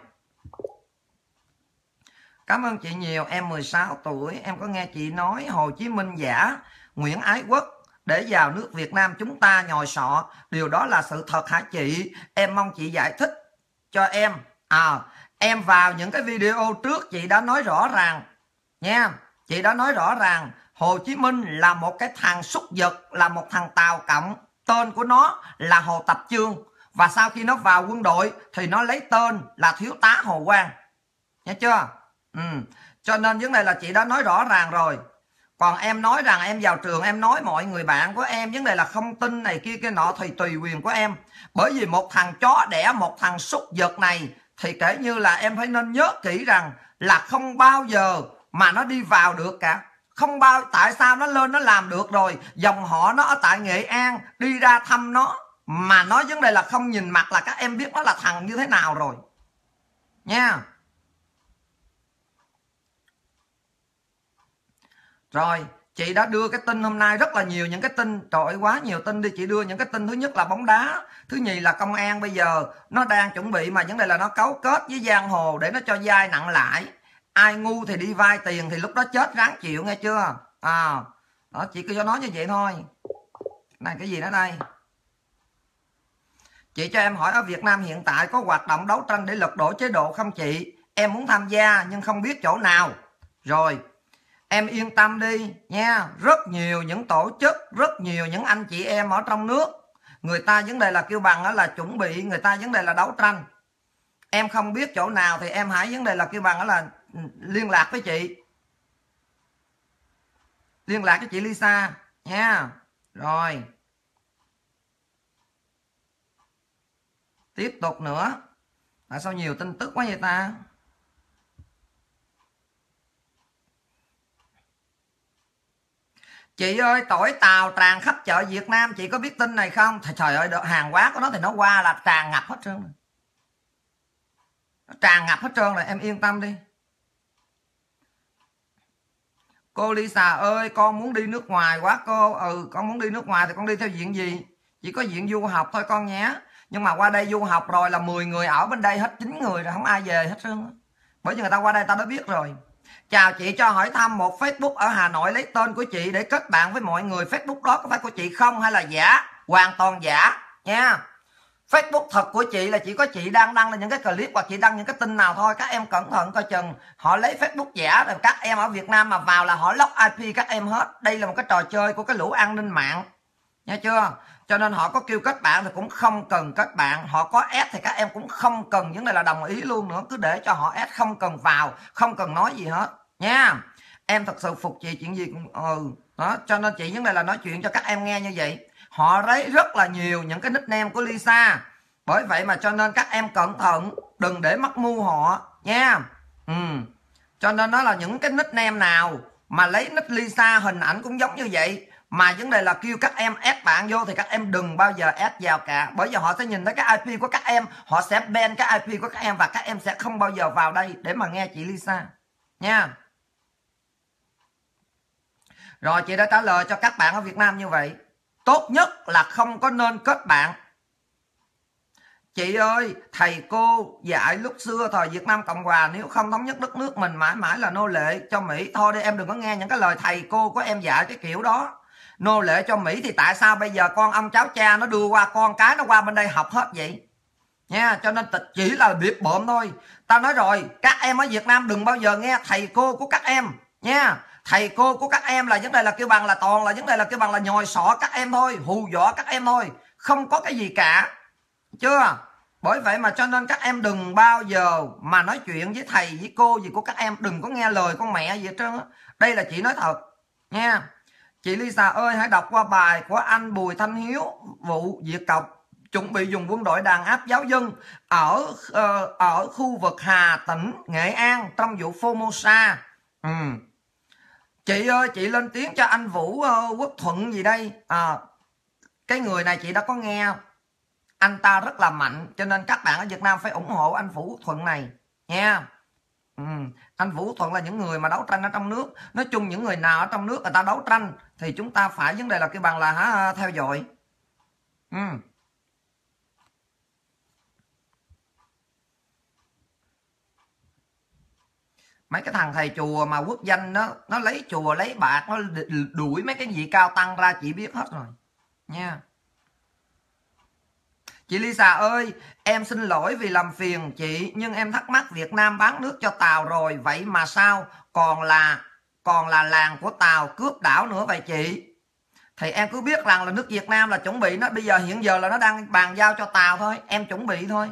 cảm ơn chị nhiều. Em 16 tuổi, em có nghe chị nói Hồ Chí Minh giả Nguyễn Ái Quốc để vào nước Việt Nam chúng ta nhồi sọ, điều đó là sự thật hả chị? Em mong chị giải thích cho em. Em vào những cái video trước chị đã nói rõ ràng nha. Chị đã nói rõ ràng Hồ Chí Minh là một cái thằng súc vật, là một thằng Tàu Cộng, tên của nó là Hồ Tập Chương, và sau khi nó vào quân đội thì nó lấy tên là Thiếu tá Hồ Quang, nghe chưa? Cho nên vấn đề là chị đã nói rõ ràng rồi. Còn em nói rằng em vào trường em nói mọi người bạn của em vấn đề là không tin này kia cái nọ thì tùy quyền của em. Bởi vì một thằng chó đẻ một thằng súc vật này thì kể như là em phải nên nhớ kỹ rằng là không bao giờ mà nó đi vào được cả. Không bao, tại sao nó lên nó làm được rồi, dòng họ nó ở tại Nghệ An đi ra thăm nó mà nói vấn đề là không nhìn mặt là các em biết nó là thằng như thế nào rồi nha. Rồi, chị đã đưa cái tin hôm nay rất là nhiều những cái tin, trời ơi quá nhiều tin đi. Chị đưa những cái tin, thứ nhất là bóng đá, thứ nhì là công an bây giờ nó đang chuẩn bị mà vấn đề là nó cấu kết với giang hồ để nó cho vay nặng lãi. Ai ngu thì đi vay tiền thì lúc đó chết ráng chịu, nghe chưa? Đó, chị cứ cho nói như vậy thôi. Này cái gì nữa đây? Chị cho em hỏi ở Việt Nam hiện tại có hoạt động đấu tranh để lật đổ chế độ không chị? Em muốn tham gia nhưng không biết chỗ nào. Rồi, em yên tâm đi nha. Rất nhiều những tổ chức, rất nhiều những anh chị em ở trong nước, người ta vấn đề là kêu bằng đó là chuẩn bị, người ta vấn đề là đấu tranh. Em không biết chỗ nào thì em hãy vấn đề là kêu bằng đó là liên lạc với chị. Liên lạc với chị Lisa nha. Rồi, tiếp tục nữa. Tại sao nhiều tin tức quá vậy ta? Chị ơi, tỏi Tàu tràn khắp chợ Việt Nam, chị có biết tin này không? Trời ơi, hàng hóa của nó thì nó qua là tràn ngập hết trơn rồi. Nó tràn ngập hết trơn rồi, em yên tâm đi. Cô Lisa ơi, con muốn đi nước ngoài quá cô. Con muốn đi nước ngoài thì con đi theo diện gì? Chỉ có diện du học thôi con nhé. Nhưng mà qua đây du học rồi là 10 người ở bên đây hết 9 người rồi, không ai về hết trơn. Bởi vì người ta qua đây ta đã biết rồi. Chào chị, cho hỏi thăm một Facebook ở Hà Nội lấy tên của chị để kết bạn với mọi người. Facebook đó có phải của chị không hay là giả? hoàn toàn giả nha. Facebook thật của chị là chỉ có chị đang đăng là những cái clip hoặc chị đăng những cái tin nào thôi. Các em cẩn thận coi chừng họ lấy Facebook giả rồi các em ở Việt Nam mà vào là họ lock IP các em hết. Đây là một cái trò chơi của cái lũ an ninh mạng, nghe chưa? Cho nên họ có kêu kết bạn thì cũng không cần kết bạn, họ có add thì các em cũng không cần, những này là đồng ý luôn nữa, cứ để cho họ add, không cần vào, không cần nói gì hết nha. Em thật sự phục chị chuyện gì cũng đó, cho nên chị những này là nói chuyện cho các em nghe như vậy. Họ lấy rất là nhiều những cái nickname của Lisa, bởi vậy mà cho nên các em cẩn thận đừng để mắc mưu họ nha. Cho nên nó là những cái nickname nào mà lấy nick Lisa hình ảnh cũng giống như vậy, mà vấn đề là kêu các em add bạn vô thì các em đừng bao giờ add vào cả, bởi vì họ sẽ nhìn thấy cái IP của các em, họ sẽ ban cái IP của các em và các em sẽ không bao giờ vào đây để mà nghe chị Lisa nha. Rồi chị đã trả lời cho các bạn ở Việt Nam như vậy. Tốt nhất là không có nên kết bạn. Chị ơi, thầy cô dạy lúc xưa thời Việt Nam Cộng Hòa, nếu không thống nhất đất nước mình mãi mãi là nô lệ cho Mỹ. Thôi đi em đừng có nghe những cái lời thầy cô của em dạy cái kiểu đó. Nô lệ cho Mỹ thì tại sao bây giờ con ông cháu cha nó đưa qua, con cái nó qua bên đây học hết vậy nha. Cho nên chỉ là biệt bợm thôi. Tao nói rồi, các em ở Việt Nam đừng bao giờ nghe thầy cô của các em nha. Thầy cô của các em là vấn đề là kêu bằng là toàn là vấn đề là kêu bằng là nhồi sọ các em thôi, hù dọa các em thôi, không có cái gì cả, chưa? Bởi vậy mà cho nên các em đừng bao giờ mà nói chuyện với thầy với cô gì của các em, đừng có nghe lời con mẹ gì hết trơn á. Đây là chị nói thật nha. Chị Lisa ơi, hãy đọc qua bài của anh Bùi Thanh Hiếu, vụ Việt Cộng chuẩn bị dùng quân đội đàn áp giáo dân ở khu vực Hà Tĩnh, Nghệ An trong vụ Formosa. Chị ơi, chị lên tiếng cho anh Vũ Quốc Thuận gì đây. Cái người này chị đã có nghe, anh ta rất là mạnh, cho nên các bạn ở Việt Nam phải ủng hộ anh Vũ Quốc Thuận này nha. Anh Vũ Thuận là những người mà đấu tranh ở trong nước. Nói chung những người nào ở trong nước người ta đấu tranh thì chúng ta phải vấn đề là cái bằng là theo dõi. Mấy cái thằng thầy chùa mà quốc danh nó lấy chùa lấy bạc, nó đuổi mấy cái vị cao tăng ra, chị biết hết rồi nha. Chị Lisa ơi, em xin lỗi vì làm phiền chị, nhưng em thắc mắc Việt Nam bán nước cho Tàu rồi, vậy mà sao còn là làng của Tàu cướp đảo nữa vậy chị? Thì em cứ biết rằng là nước Việt Nam là chuẩn bị nó, bây giờ hiện giờ là nó đang bàn giao cho Tàu thôi, em chuẩn bị thôi.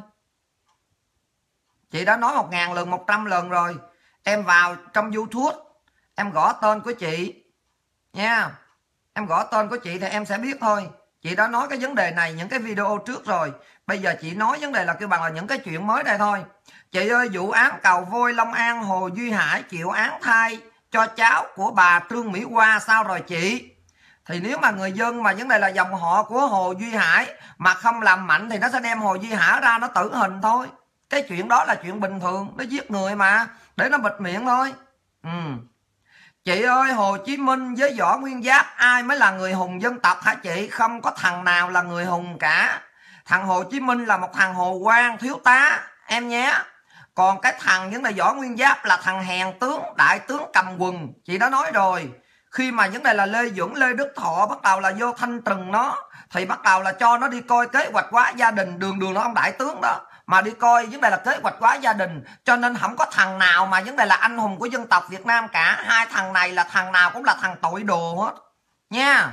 Chị đã nói 1000 lần, 100 lần rồi. Em vào trong YouTube, em gõ tên của chị nha. Em gõ tên của chị thì em sẽ biết thôi. Chị đã nói cái vấn đề này những cái video trước rồi. Bây giờ chị nói vấn đề là kêu bằng là những cái chuyện mới đây thôi. Chị ơi, vụ án cầu Voi Long An, Hồ Duy Hải chịu án thai cho cháu của bà Trương Mỹ Hoa sao rồi chị? Thì nếu mà người dân mà vấn đề là dòng họ của Hồ Duy Hải mà không làm mạnh thì nó sẽ đem Hồ Duy Hải ra nó tử hình thôi. Cái chuyện đó là chuyện bình thường, nó giết người mà, để nó bịt miệng thôi. Chị ơi, Hồ Chí Minh với Võ Nguyên Giáp ai mới là người hùng dân tộc hả chị? Không có thằng nào là người hùng cả. Thằng Hồ Chí Minh là một thằng hồ quan thiếu tá em nhé. Còn cái thằng vấn đề Võ Nguyên Giáp là thằng hèn tướng, đại tướng cầm quần. Chị đã nói rồi, khi mà vấn đề là Lê Duẩn, Lê Đức Thọ bắt đầu là vô thanh trừng nó, thì bắt đầu là cho nó đi coi kế hoạch hóa gia đình. Đường nó ông đại tướng đó mà đi coi vấn đề là kế hoạch hóa gia đình. Cho nên không có thằng nào mà vấn đề là anh hùng của dân tộc Việt Nam cả. Hai thằng này là thằng nào cũng là thằng tội đồ hết nha.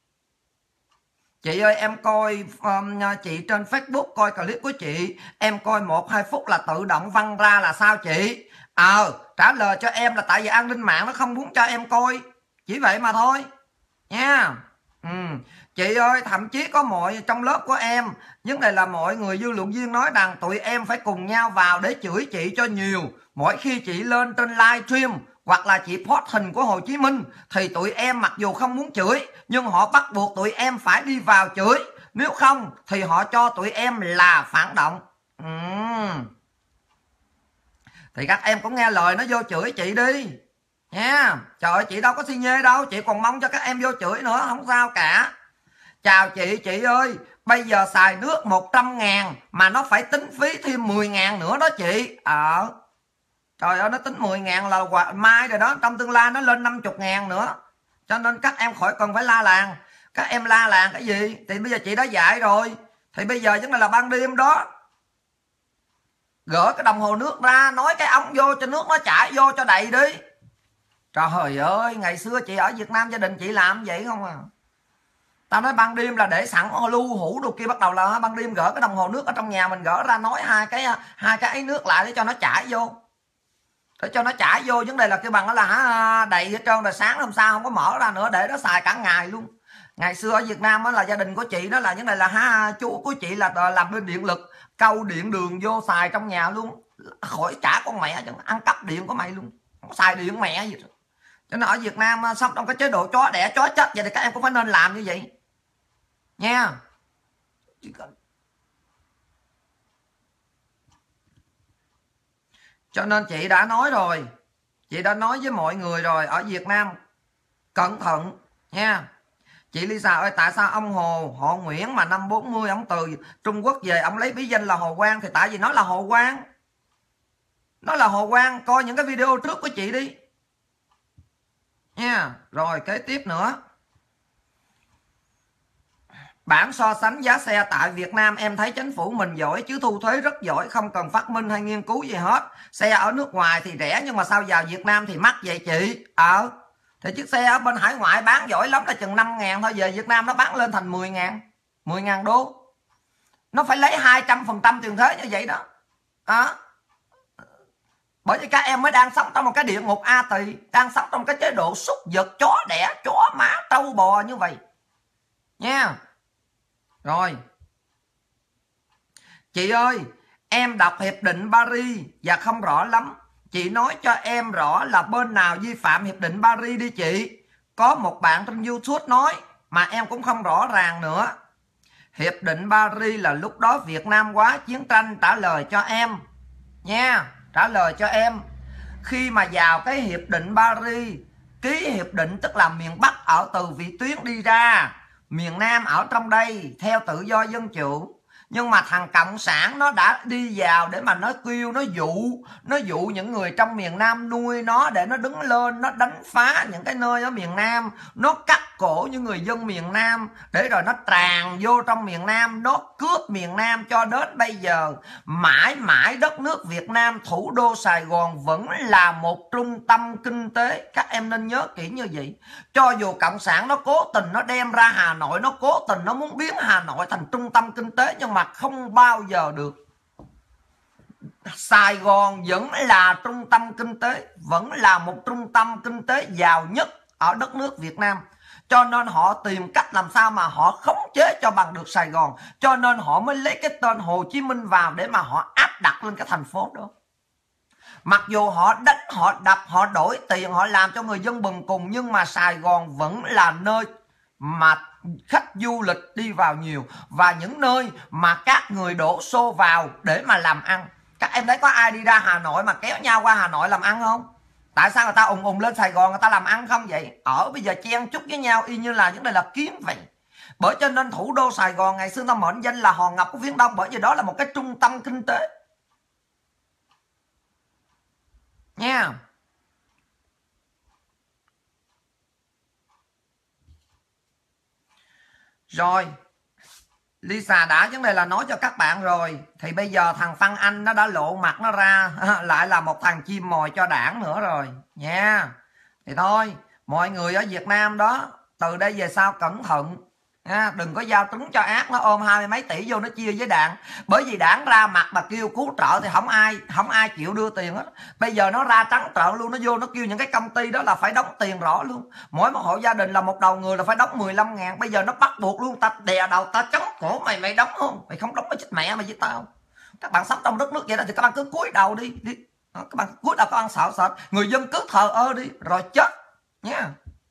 Chị ơi, em coi chị trên Facebook coi clip của chị, em coi 1-2 phút là tự động văng ra là sao chị? Trả lời cho em là tại vì an ninh mạng nó không muốn cho em coi, chỉ vậy mà thôi nha. Chị ơi, thậm chí có mọi trong lớp của em, vấn đề là mọi người dư luận viên nói rằng tụi em phải cùng nhau vào để chửi chị cho nhiều. Mỗi khi chị lên trên live stream hoặc là chị post hình của Hồ Chí Minh thì tụi em mặc dù không muốn chửi nhưng họ bắt buộc tụi em phải đi vào chửi, nếu không thì họ cho tụi em là phản động. Thì các em cũng nghe lời nó vô chửi chị đi nha. Trời ơi, chị đâu có xi nhê đâu, chị còn mong cho các em vô chửi nữa, không sao cả. Chào chị ơi, bây giờ xài nước 100.000 mà nó phải tính phí thêm 10.000 nữa đó chị. Trời ơi, nó tính 10.000 là mai rồi đó, trong tương lai nó lên 50.000 nữa. Cho nên các em khỏi cần phải la làng. Các em la làng cái gì? Thì bây giờ chị đã dạy rồi. Thì bây giờ vấn đề là ban đêm đó, gỡ cái đồng hồ nước ra, nói cái ống vô cho nước nó chảy vô cho đầy đi. Trời ơi, ngày xưa chị ở Việt Nam gia đình chị làm vậy không à. Tao nói ban đêm là để sẵn lưu hũ đồ kia, bắt đầu là ban đêm gỡ cái đồng hồ nước ở trong nhà mình gỡ ra, nói hai cái ấy nước lại để cho nó chảy vô. Để cho nó chảy vô, vấn đề là cái bằng đó là đầy hết trơn, rồi sáng hôm sau không có mở ra nữa, để nó xài cả ngày luôn. Ngày xưa ở Việt Nam đó là gia đình của chị đó là vấn đề là chú của chị là làm bên điện lực, câu điện đường vô xài trong nhà luôn, khỏi trả con mẹ chứ, ăn cắp điện của mày luôn, không xài điện mẹ gì. Cho nên ở Việt Nam sống trong cái chế độ chó đẻ chó chết vậy thì các em cũng phải nên làm như vậy nha. Cho nên chị đã nói rồi, chị đã nói với mọi người rồi, ở Việt Nam cẩn thận nha. Chị Lisa ơi, tại sao ông Hồ họ Nguyễn mà năm 40 ông từ Trung Quốc về, ông lấy bí danh là Hồ Quang? Thì tại vì nó là Hồ Quang, nó là Hồ Quang. Coi những cái video trước của chị đi nha. Rồi kế tiếp nữa, bản so sánh giá xe tại Việt Nam, em thấy chính phủ mình giỏi chứ thu thuế rất giỏi, không cần phát minh hay nghiên cứu gì hết. Xe ở nước ngoài thì rẻ nhưng mà sao vào Việt Nam thì mắc vậy chị? Thì chiếc xe ở bên hải ngoại bán giỏi lắm là chừng 5.000 thôi, về Việt Nam nó bán lên thành 10.000 đô. Nó phải lấy 200% tiền thuế như vậy đó. Bởi vì các em mới đang sống trong một cái địa ngục A tỳ, đang sống trong cái chế độ súc vật, chó đẻ, chó má, trâu bò như vậy nha. Rồi chị ơi, em đọc Hiệp định Paris và không rõ lắm, chị nói cho em rõ là bên nào vi phạm Hiệp định Paris đi chị. Có một bạn trên YouTube nói mà em cũng không rõ ràng nữa. Hiệp định Paris là lúc đó Việt Nam quá chiến tranh, trả lời cho em nha, trả lời cho em. Khi mà vào cái Hiệp định Paris, ký hiệp định tức là miền Bắc ở từ vị tuyến đi ra, miền Nam ở trong đây theo tự do dân chủ. Nhưng mà thằng Cộng sản nó đã đi vào để mà nó kêu, nó dụ những người trong miền Nam nuôi nó để nó đứng lên, nó đánh phá những cái nơi ở miền Nam, nó cắt cổ những người dân miền Nam, để rồi nó tràn vô trong miền Nam, nó cướp miền Nam. Cho đến bây giờ mãi mãi đất nước Việt Nam, thủ đô Sài Gòn vẫn là một trung tâm kinh tế. Các em nên nhớ kỹ như vậy. Cho dù Cộng sản nó cố tình nó đem ra Hà Nội, nó cố tình nó muốn biến Hà Nội thành trung tâm kinh tế, nhưng mà không bao giờ được. Sài Gòn vẫn là trung tâm kinh tế, vẫn là một trung tâm kinh tế giàu nhất ở đất nước Việt Nam. Cho nên họ tìm cách làm sao mà họ khống chế cho bằng được Sài Gòn. Cho nên họ mới lấy cái tên Hồ Chí Minh vào để mà họ áp đặt lên cái thành phố đó. Mặc dù họ đánh, họ đập, họ đổi tiền, họ làm cho người dân bần cùng, nhưng mà Sài Gòn vẫn là nơi mà khách du lịch đi vào nhiều, và những nơi mà các người đổ xô vào để mà làm ăn. Các em thấy có ai đi ra Hà Nội mà kéo nhau qua Hà Nội làm ăn không? Tại sao người ta ùng lên Sài Gòn người ta làm ăn không vậy? Ở bây giờ chen chúc với nhau y như là vấn đề là kiến vậy. Bởi cho nên thủ đô Sài Gòn ngày xưa ta mệnh danh là hòn ngọc của phía Đông, bởi vì đó là một cái trung tâm kinh tế nha. Rồi Lisa đã vấn đề là nói cho các bạn rồi. Thì bây giờ thằng Phan Anh nó đã lộ mặt nó ra, lại là một thằng chim mồi cho đảng nữa rồi nha. Thì thôi, mọi người ở Việt Nam đó, từ đây về sau cẩn thận nha. Đừng có giao trứng cho ác, nó ôm 20 mấy tỷ vô nó chia với đảng. Bởi vì đảng ra mặt mà kêu cứu trợ thì không ai chịu đưa tiền hết. Bây giờ nó ra trắng trợn luôn, nó vô nó kêu những cái công ty đó là phải đóng tiền rõ luôn. Mỗi một hộ gia đình là một đầu người là phải đóng 15.000. Bây giờ nó bắt buộc luôn, ta đè đầu ta chống cổ mày đóng không? Mày không đóng mày chết mẹ mày với tao. Các bạn sống trong đất nước vậy đó thì các bạn cứ cúi đầu đi. Các bạn cúi đầu, các bạn sợ sệt, người dân cứ thờ ơ đi rồi chết nha.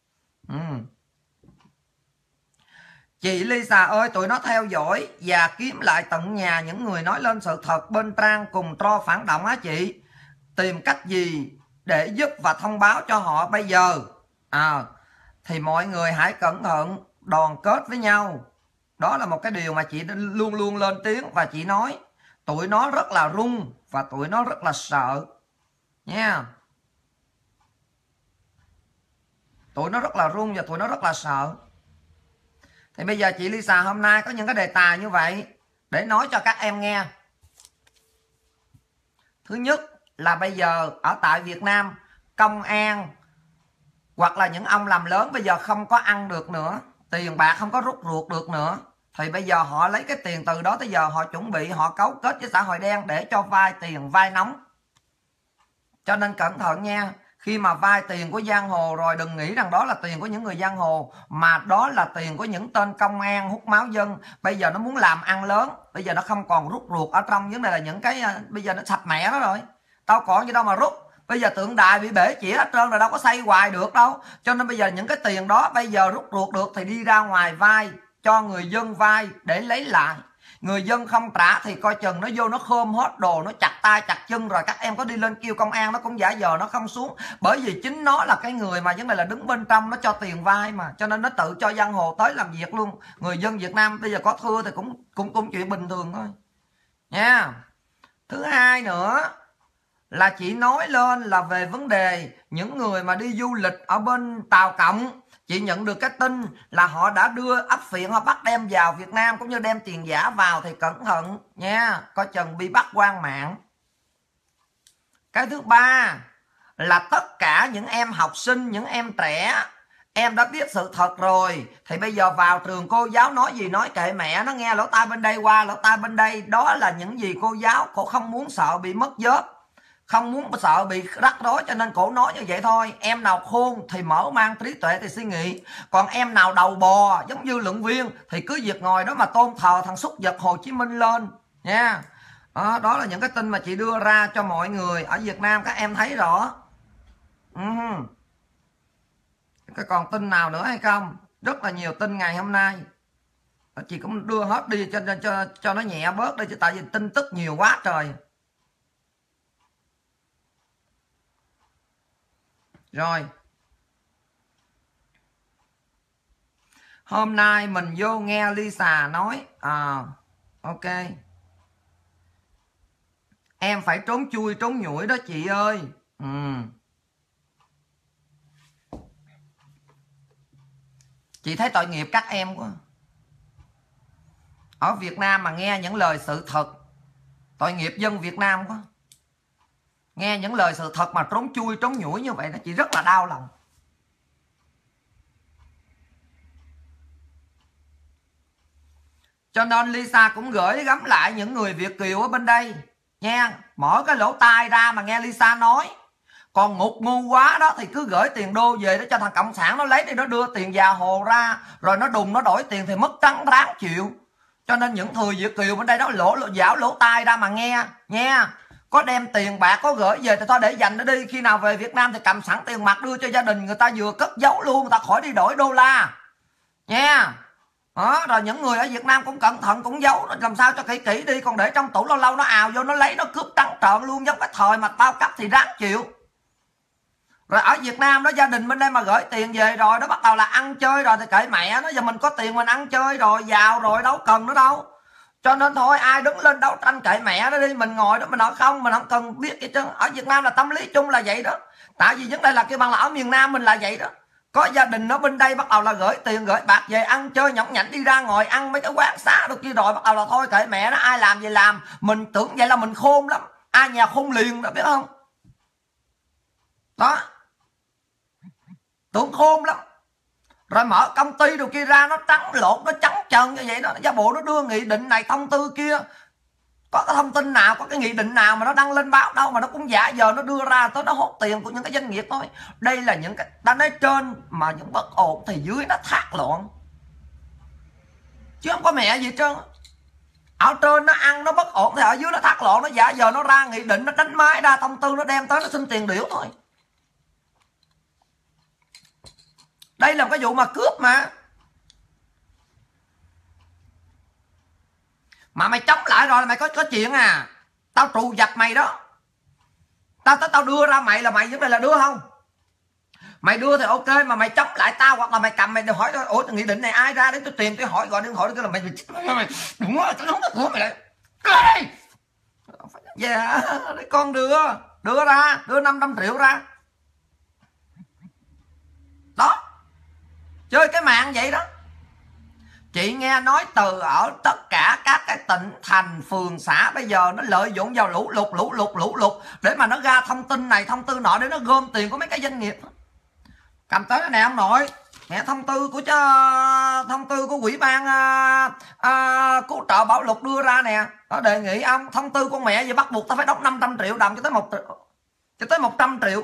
Chị Lisa ơi, tụi nó theo dõi và kiếm lại tận nhà những người nói lên sự thật bên trang cùng tro phản động á chị. Tìm cách gì để giúp và thông báo cho họ bây giờ? Thì mọi người hãy cẩn thận, đoàn kết với nhau. Đó là một cái điều mà chị luôn luôn lên tiếng và chị nói. Tụi nó rất là run và tụi nó rất là sợ nha. Tụi nó rất là run và tụi nó rất là sợ. Thì bây giờ chị Lisa hôm nay có những cái đề tài như vậy để nói cho các em nghe. Thứ nhất là bây giờ ở tại Việt Nam, công an hoặc là những ông làm lớn bây giờ không có ăn được nữa, tiền bạc không có rút ruột được nữa. Thì bây giờ họ lấy cái tiền từ đó tới giờ họ chuẩn bị, họ cấu kết với xã hội đen để cho vay tiền, vay nóng. Cho nên cẩn thận nha. Khi mà vay tiền của giang hồ rồi đừng nghĩ rằng đó là tiền của những người giang hồ, mà đó là tiền của những tên công an hút máu dân. Bây giờ nó muốn làm ăn lớn, bây giờ nó không còn rút ruột ở trong vấn đề là những cái, bây giờ nó sạch mẹ nó rồi. Tao còn gì đâu mà rút. Bây giờ tượng đài bị bể chĩa hết trơn rồi, đâu có xây hoài được đâu. Cho nên bây giờ những cái tiền đó bây giờ rút ruột được thì đi ra ngoài vay, cho người dân vay để lấy lại. Người dân không trả thì coi chừng nó vô nó khôm hết đồ, nó chặt tay chặt chân rồi các em có đi lên kêu công an nó cũng giả vờ nó không xuống. Bởi vì chính nó là cái người mà vấn đề là đứng bên trong, nó cho tiền vay mà, cho nên nó tự cho giang hồ tới làm việc luôn. Người dân Việt Nam bây giờ có thưa thì cũng chuyện bình thường thôi nha. Thứ hai nữa là chị nói lên là về vấn đề những người mà đi du lịch ở bên Tàu Cộng. Chị nhận được cái tin là họ đã đưa ấp phiện, họ bắt đem vào Việt Nam cũng như đem tiền giả vào thì cẩn thận nha, coi chừng bị bắt quan mạng. Cái thứ ba là tất cả những em học sinh, những em trẻ, em đã biết sự thật rồi thì bây giờ vào trường cô giáo nói gì nói kệ mẹ nó, nghe lỗ tai bên đây qua lỗ tai bên đây. Đó là những gì cô giáo, cô không muốn sợ bị mất job, không muốn sợ bị rắc rối cho nên cổ nói như vậy thôi. Em nào khôn thì mở mang trí tuệ thì suy nghĩ, còn em nào đầu bò giống như Luận Viên thì cứ việc ngồi đó mà tôn thờ thằng súc vật Hồ Chí Minh lên nha. Đó là những cái tin mà chị đưa ra cho mọi người ở Việt Nam, các em thấy rõ. Cái còn tin nào nữa hay không? Rất là nhiều tin ngày hôm nay, chị cũng đưa hết đi cho nó nhẹ bớt đi, chứ tại vì tin tức nhiều quá trời. Rồi, hôm nay mình vô nghe Lisa nói ok, em phải trốn chui trốn nhủi đó chị ơi. Chị thấy tội nghiệp các em quá. Ở Việt Nam mà nghe những lời sự thật, tội nghiệp dân Việt Nam quá. Nghe những lời sự thật mà trốn chui trốn nhủi như vậy, chị rất là đau lòng. Cho nên Lisa cũng gửi gắm lại những người Việt kiều ở bên đây nha, mở cái lỗ tai ra mà nghe Lisa nói. Còn ngục ngu quá đó thì cứ gửi tiền đô về đó cho thằng cộng sản nó lấy đi, nó đưa tiền già hồ ra rồi nó đùng nó đổi tiền thì mất trắng ráng chịu. Cho nên những người Việt kiều bên đây đó dảo lỗ tai ra mà nghe nha. Có đem tiền bạc có gửi về thì thôi để dành nó đi, khi nào về Việt Nam thì cầm sẵn tiền mặt đưa cho gia đình người ta vừa cất giấu luôn, người ta khỏi đi đổi đô la nha. Rồi những người ở Việt Nam cũng cẩn thận, cũng giấu làm sao cho kỹ kỹ đi, còn để trong tủ lâu lâu nó ào vô nó lấy nó cướp trắng trợn luôn, giống cái thời mà bao cấp thì ráng chịu. Rồi ở Việt Nam đó gia đình bên đây mà gửi tiền về rồi đó bắt đầu là ăn chơi rồi thì kệ mẹ nó, giờ mình có tiền mình ăn chơi rồi, giàu rồi đâu cần nữa đâu. Cho nên thôi ai đứng lên đấu tranh kệ mẹ nó đi, mình ngồi đó mình nói không, mình không cần biết gì chứ. Ở Việt Nam là tâm lý chung là vậy đó. Tại vì vấn đề là kêu bằng là ở miền Nam mình là vậy đó. Có gia đình nó bên đây bắt đầu là gửi tiền gửi bạc về ăn chơi nhõng nhảnh, đi ra ngồi ăn mấy cái quán xá được kia rồi bắt đầu là thôi kệ mẹ nó, ai làm gì làm. Mình tưởng vậy là mình khôn lắm, ai nhà khôn liền đó biết không. Đó, tưởng khôn lắm. Rồi mở công ty đồ kia ra nó trắng lộn, nó trắng trần như vậy đó. Giả bộ nó đưa nghị định này thông tư kia, có cái thông tin nào, có cái nghị định nào mà nó đăng lên báo đâu, mà nó cũng giả giờ nó đưa ra tới nó hốt tiền của những cái doanh nghiệp thôi. Đây là những cái ta nói trên mà những bất ổn thì dưới nó thác loạn, chứ không có mẹ gì hết trơn. Ở trên nó ăn nó bất ổn thì ở dưới nó thác loạn, nó giả giờ nó ra nghị định, nó đánh máy ra thông tư, nó đem tới nó xin tiền điểu thôi. Đây là cái vụ mà cướp mà mày chống lại rồi là mày có chuyện à. Tao trù dập mày đó. Tao đưa ra mày là mày vấn đề là đưa không. Mày đưa thì ok, mà mày chống lại tao hoặc là mày cầm mày đều hỏi tao, ủa nghị định này ai ra để tôi tìm, tôi hỏi gọi điện thoại cái là mày đúng rồi, tao không có mày lại. Dạ, con đưa ra, đưa 500 triệu ra. Đó. Chơi cái mạng vậy đó. Chị nghe nói từ ở tất cả các cái tỉnh thành phường xã bây giờ nó lợi dụng vào lũ lụt để mà nó ra thông tin này thông tư nọ để nó gom tiền của mấy cái doanh nghiệp. Cầm tới cái này ông nội, mẹ thông tư của Ủy ban cứu trợ bão lụt đưa ra nè, nó đề nghị ông thông tư con mẹ gì bắt buộc ta phải đóng 500 triệu đồng cho tới 100 triệu.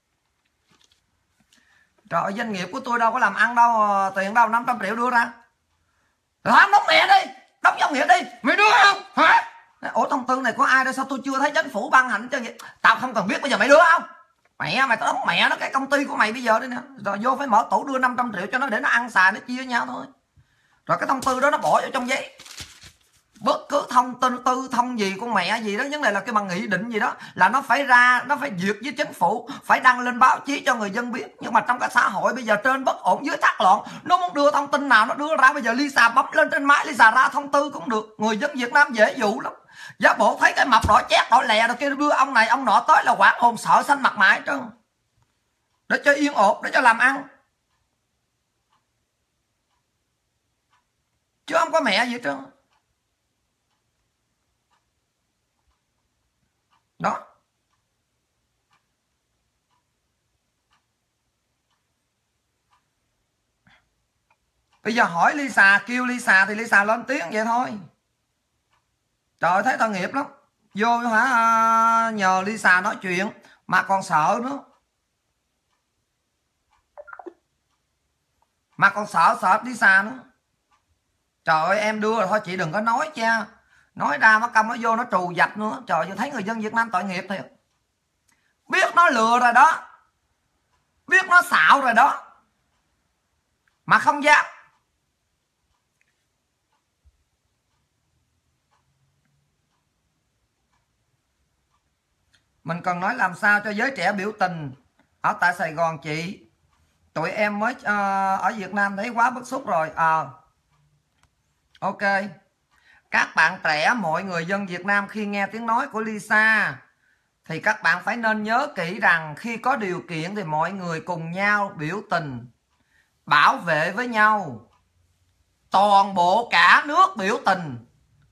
Trời ơi, doanh nghiệp của tôi đâu có làm ăn đâu, tiền đâu 500 triệu đưa ra. Rồi ông đóng mẹ đi, đóng doanh nghiệp đi, mày đưa không hả? Ủa thông tư này có ai đâu, sao tôi chưa thấy chính phủ ban hành cho vậy? Tao không cần biết, bây giờ mày đưa không? Mày tao đóng mẹ nó cái công ty của mày bây giờ đi nè. Rồi vô phải mở tủ đưa 500 triệu cho nó để nó ăn xài, nó chia với nhau thôi. Rồi cái thông tư đó nó bỏ vô trong giấy. Bất cứ thông gì con mẹ gì đó, vấn đề là cái bằng nghị định gì đó là nó phải ra, nó phải duyệt với chính phủ, phải đăng lên báo chí cho người dân biết. Nhưng mà trong cái xã hội bây giờ trên bất ổn dưới thác loạn, nó muốn đưa thông tin nào nó đưa ra. Bây giờ Lisa bấm lên trên máy, Lisa ra thông tư cũng được. Người dân Việt Nam dễ dụ lắm. Giá bộ thấy cái mập đỏ chét đỏ lè rồi kia đưa ông này ông nọ tới là quảng hồn sợ xanh mặt mày trơn, để cho yên ổn, để cho làm ăn, chứ không có mẹ gì hết trơn. Đó. Bây giờ hỏi Lisa, kêu Lisa thì Lisa lên tiếng vậy thôi. Trời ơi, thấy tội nghiệp lắm. Vô hả, nhờ Lisa nói chuyện mà còn sợ nữa. Mà còn sợ Lisa nữa. Trời ơi, em đưa rồi thôi chị đừng có nói cha. Nói ra mất công nó vô nó trù dạch nữa. Trời ơi, thấy người dân Việt Nam tội nghiệp thiệt. Biết nó lừa rồi đó, biết nó xạo rồi đó, mà không dám. Mình cần nói làm sao cho giới trẻ biểu tình ở tại Sài Gòn chị. Tụi em mới ở Việt Nam thấy quá bức xúc rồi. Ok. Các bạn trẻ, mọi người dân Việt Nam khi nghe tiếng nói của Lisa thì các bạn phải nên nhớ kỹ rằng khi có điều kiện thì mọi người cùng nhau biểu tình, bảo vệ với nhau. Toàn bộ cả nước biểu tình.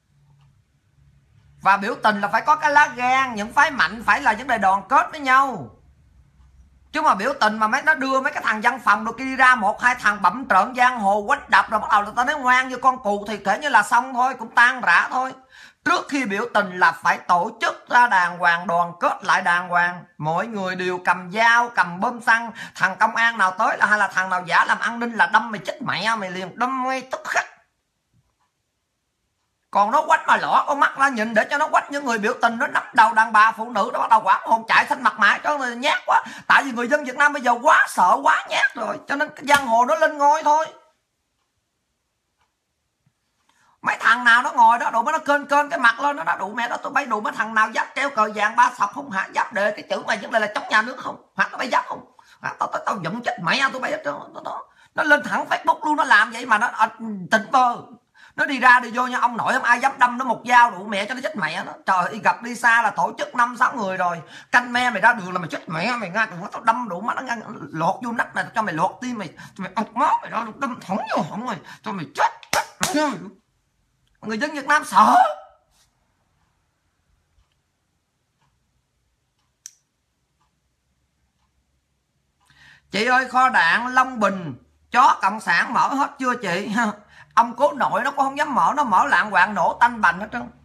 Và biểu tình là phải có cái lá gan, những phái mạnh phải là vấn đề đoàn kết với nhau. Chứ mà biểu tình mà nó đưa mấy cái thằng văn phòng đồ kia đi ra, một hai thằng bậm trợn giang hồ quách đập rồi bắt đầu là ta nói ngoan như con cù thì kể như là xong thôi, cũng tan rã thôi. Trước khi biểu tình là phải tổ chức ra đàng hoàng, đoàn kết lại đàng hoàng. Mọi người đều cầm dao, cầm bơm xăng. Thằng công an nào tới là hay là thằng nào giả làm an ninh là đâm mày chết mẹ mày liền, đâm ngay tức khắc. Còn nó quánh mà lỏ con mắt ra nhìn để cho nó quánh những người biểu tình, nó nắm đầu đàn bà phụ nữ, nó bắt đầu quảng hồn chạy xanh mặt mày cho người nhát quá. Tại vì người dân Việt Nam bây giờ quá sợ, quá nhát rồi, cho nên cái giang hồ nó lên ngôi thôi. Mấy thằng nào nó ngồi đó đủ nó kênh cái mặt lên, nó đủ mẹ đó tụi bay đủ mấy thằng nào dám treo cờ vàng ba sọc không hả? Dám đề cái chữ mày vấn đề là chống nhà nước không hả? Tụi bay dám không hả? Tao giận chết mẹ tụi bay hết trơn. Nó lên thẳng Facebook luôn, nó làm vậy mà nó tỉnh bơ. Nó đi ra đi vô nha ông nội, không ai dám đâm nó một dao đủ mẹ cho nó chết mẹ nó. Trời ơi, gặp đi xa là tổ chức 5-6 người rồi, canh me mày ra đường là mày chết mẹ mày ngay, tao đâm đủ mắt nó ngang lọt vô nách này, cho mày lọt tim mày, cho mày ọc máu mày đó, đâm thẳng vô họng rồi, cho mày chết. Người dân Việt Nam sợ. Chị ơi, kho đạn Long Bình chó cộng sản mở hết chưa chị? Ông cố nội nó cũng không dám mở, nó mở lạng quạng nổ tanh bành hết trơn.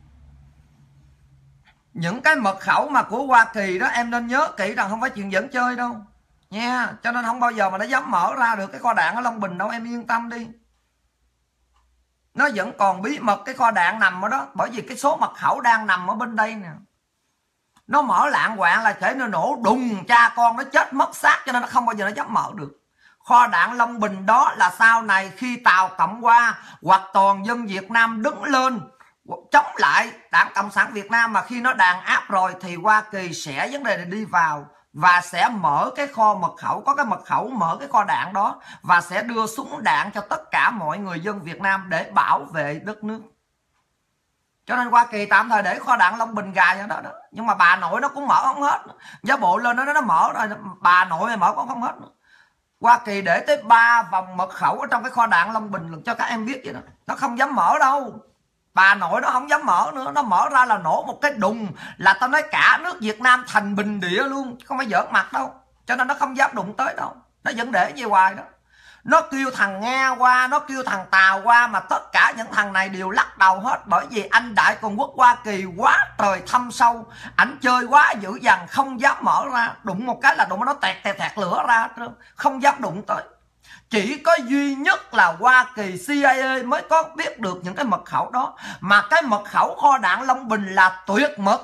Những cái mật khẩu mà của Hoa Kỳ đó em nên nhớ kỹ rằng không phải chuyện giỡn chơi đâu nha. Cho nên không bao giờ mà nó dám mở ra được cái kho đạn ở Long Bình đâu, em yên tâm đi. Nó vẫn còn bí mật cái kho đạn nằm ở đó, bởi vì cái số mật khẩu đang nằm ở bên đây nè. Nó mở lạng quạng là kể nó nổ đùng cha con nó chết mất xác, cho nên nó không bao giờ nó dám mở được. Kho đạn Long Bình đó là sau này khi Tàu Cộng Hoa hoặc toàn dân Việt Nam đứng lên chống lại Đảng Cộng sản Việt Nam, mà khi nó đàn áp rồi thì Hoa Kỳ sẽ vấn đề này đi vào và sẽ mở cái kho mật khẩu, có cái mật khẩu mở cái kho đạn đó, và sẽ đưa súng đạn cho tất cả mọi người dân Việt Nam để bảo vệ đất nước. Cho nên Hoa Kỳ tạm thời để kho đạn Long Bình gài ở đó đó. Nhưng mà bà nội nó cũng mở không hết. Giá bộ lên nó mở rồi, bà nội mày mở cũng không hết nữa. Hoa Kỳ để tới 3 vòng mật khẩu ở trong cái kho đạn Long Bình cho các em biết vậy đó. Nó không dám mở đâu. Bà nội nó không dám mở nữa. Nó mở ra là nổ một cái đùng, là tao nói cả nước Việt Nam thành bình địa luôn, không phải giỡn mặt đâu. Cho nên nó không dám đụng tới đâu. Nó vẫn để như hoài đó. Nó kêu thằng Nga qua, nó kêu thằng Tàu qua, mà tất cả những thằng này đều lắc đầu hết. Bởi vì anh Đại Cường quốc Hoa Kỳ quá trời thâm sâu, ảnh chơi quá dữ dằn, không dám mở ra. Đụng một cái là đụng nó tẹt lửa ra, không dám đụng tới. Chỉ có duy nhất là Hoa Kỳ CIA mới có biết được những cái mật khẩu đó. Mà cái mật khẩu kho đạn Long Bình là tuyệt mật.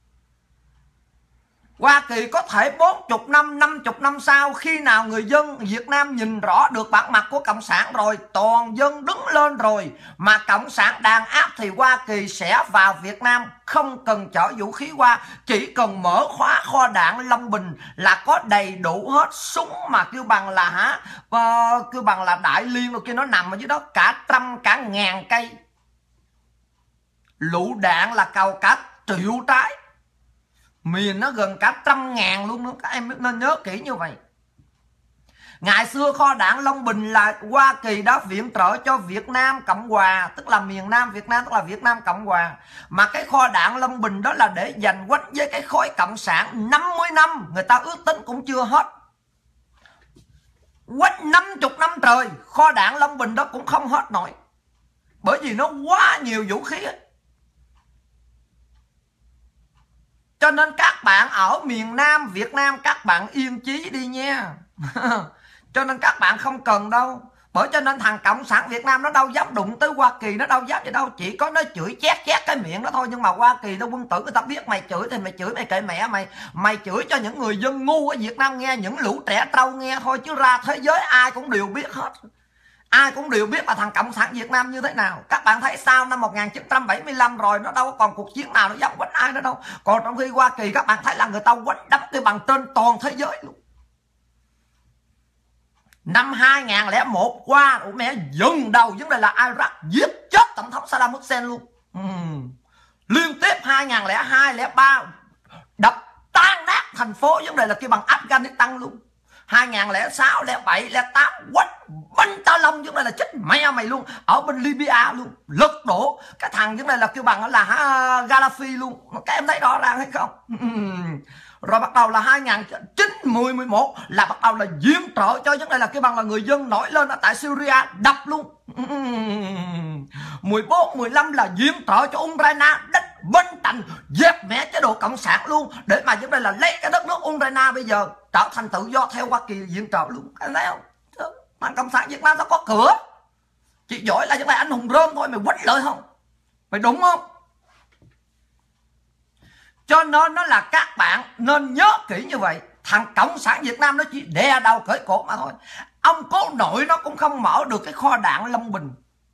Hoa Kỳ có thể 40 năm, 50 năm sau, khi nào người dân Việt Nam nhìn rõ được bản mặt của Cộng sản rồi, toàn dân đứng lên rồi, mà Cộng sản đàn áp, thì Hoa Kỳ sẽ vào Việt Nam, không cần chở vũ khí qua, chỉ cần mở khóa kho đạn Long Bình là có đầy đủ hết. Súng mà kêu bằng là kêu bằng là Đại Liên rồi kia, nó nằm ở dưới đó cả trăm cả ngàn cây. Lựu đạn là cầu cả triệu trái. Miền nó gần cả 100.000 luôn nữa. Các em nên nhớ kỹ như vậy. Ngày xưa kho đạn Long Bình là Hoa Kỳ đã viện trợ cho Việt Nam Cộng Hòa, tức là miền Nam Việt Nam, tức là Việt Nam Cộng Hòa. Mà cái kho đạn Long Bình đó là để giành quánh với cái khối Cộng sản 50 năm. Người ta ước tính cũng chưa hết. Quánh 50 năm trời, kho đạn Long Bình đó cũng không hết nổi. Bởi vì nó quá nhiều vũ khí ấy. Cho nên các bạn ở miền Nam Việt Nam, các bạn yên chí đi nha. Cho nên các bạn không cần đâu. Bởi cho nên thằng Cộng sản Việt Nam nó đâu dám đụng tới Hoa Kỳ, nó đâu dám vậy đâu. Chỉ có nó chửi chét cái miệng đó thôi. Nhưng mà Hoa Kỳ nó quân tử, người ta biết mày chửi thì mày chửi, mày kệ mẹ mày. Mày chửi cho những người dân ngu ở Việt Nam nghe, những lũ trẻ trâu nghe thôi. Chứ ra thế giới ai cũng đều biết hết. Ai cũng đều biết là thằng Cộng sản Việt Nam như thế nào. Các bạn thấy sao năm 1975 rồi, nó đâu còn cuộc chiến nào nó dám quánh ai nữa đâu. Còn trong khi Hoa Kỳ các bạn thấy là người ta quánh đấm cái bằng trên toàn thế giới luôn. Năm 2001 qua, mẹ dừng đầu vấn đề là Iraq giết chết tổng thống Saddam Hussein luôn. Liên tiếp 2002, 2003 đập tan nát thành phố vấn đề là cái bằng Afghanistan luôn. 2006, 2007, 2008 quánh bánh ta long vấn đề là chết mẹ mày luôn. Ở bên Libya luôn, lật đổ cái thằng vấn đề là kêu bằng là Gaddafi luôn. Các em thấy rõ ràng hay không? Rồi bắt đầu là 2009, 10, 11 là bắt đầu là viện trợ cho vấn đề là cái bằng là người dân nổi lên ở tại Syria đập luôn. 14, 15 là viện trợ cho Ukraine đánh bên cạnh dẹp mẹ chế độ cộng sản luôn, để mà vấn đề là lấy cái đất nước Ukraine bây giờ trở thành tự do theo Hoa Kỳ viện trợ luôn. Các em thấy không? Thằng Cộng sản Việt Nam nó có cửa. Chỉ giỏi là những bài anh hùng rơm thôi. Mày quánh lợi không? Mày đúng không? Cho nên nó là các bạn nên nhớ kỹ như vậy. Thằng Cộng sản Việt Nam nó chỉ đè đầu cởi cổ mà thôi. Ông cố nội nó cũng không mở được cái kho đạn Long Bình.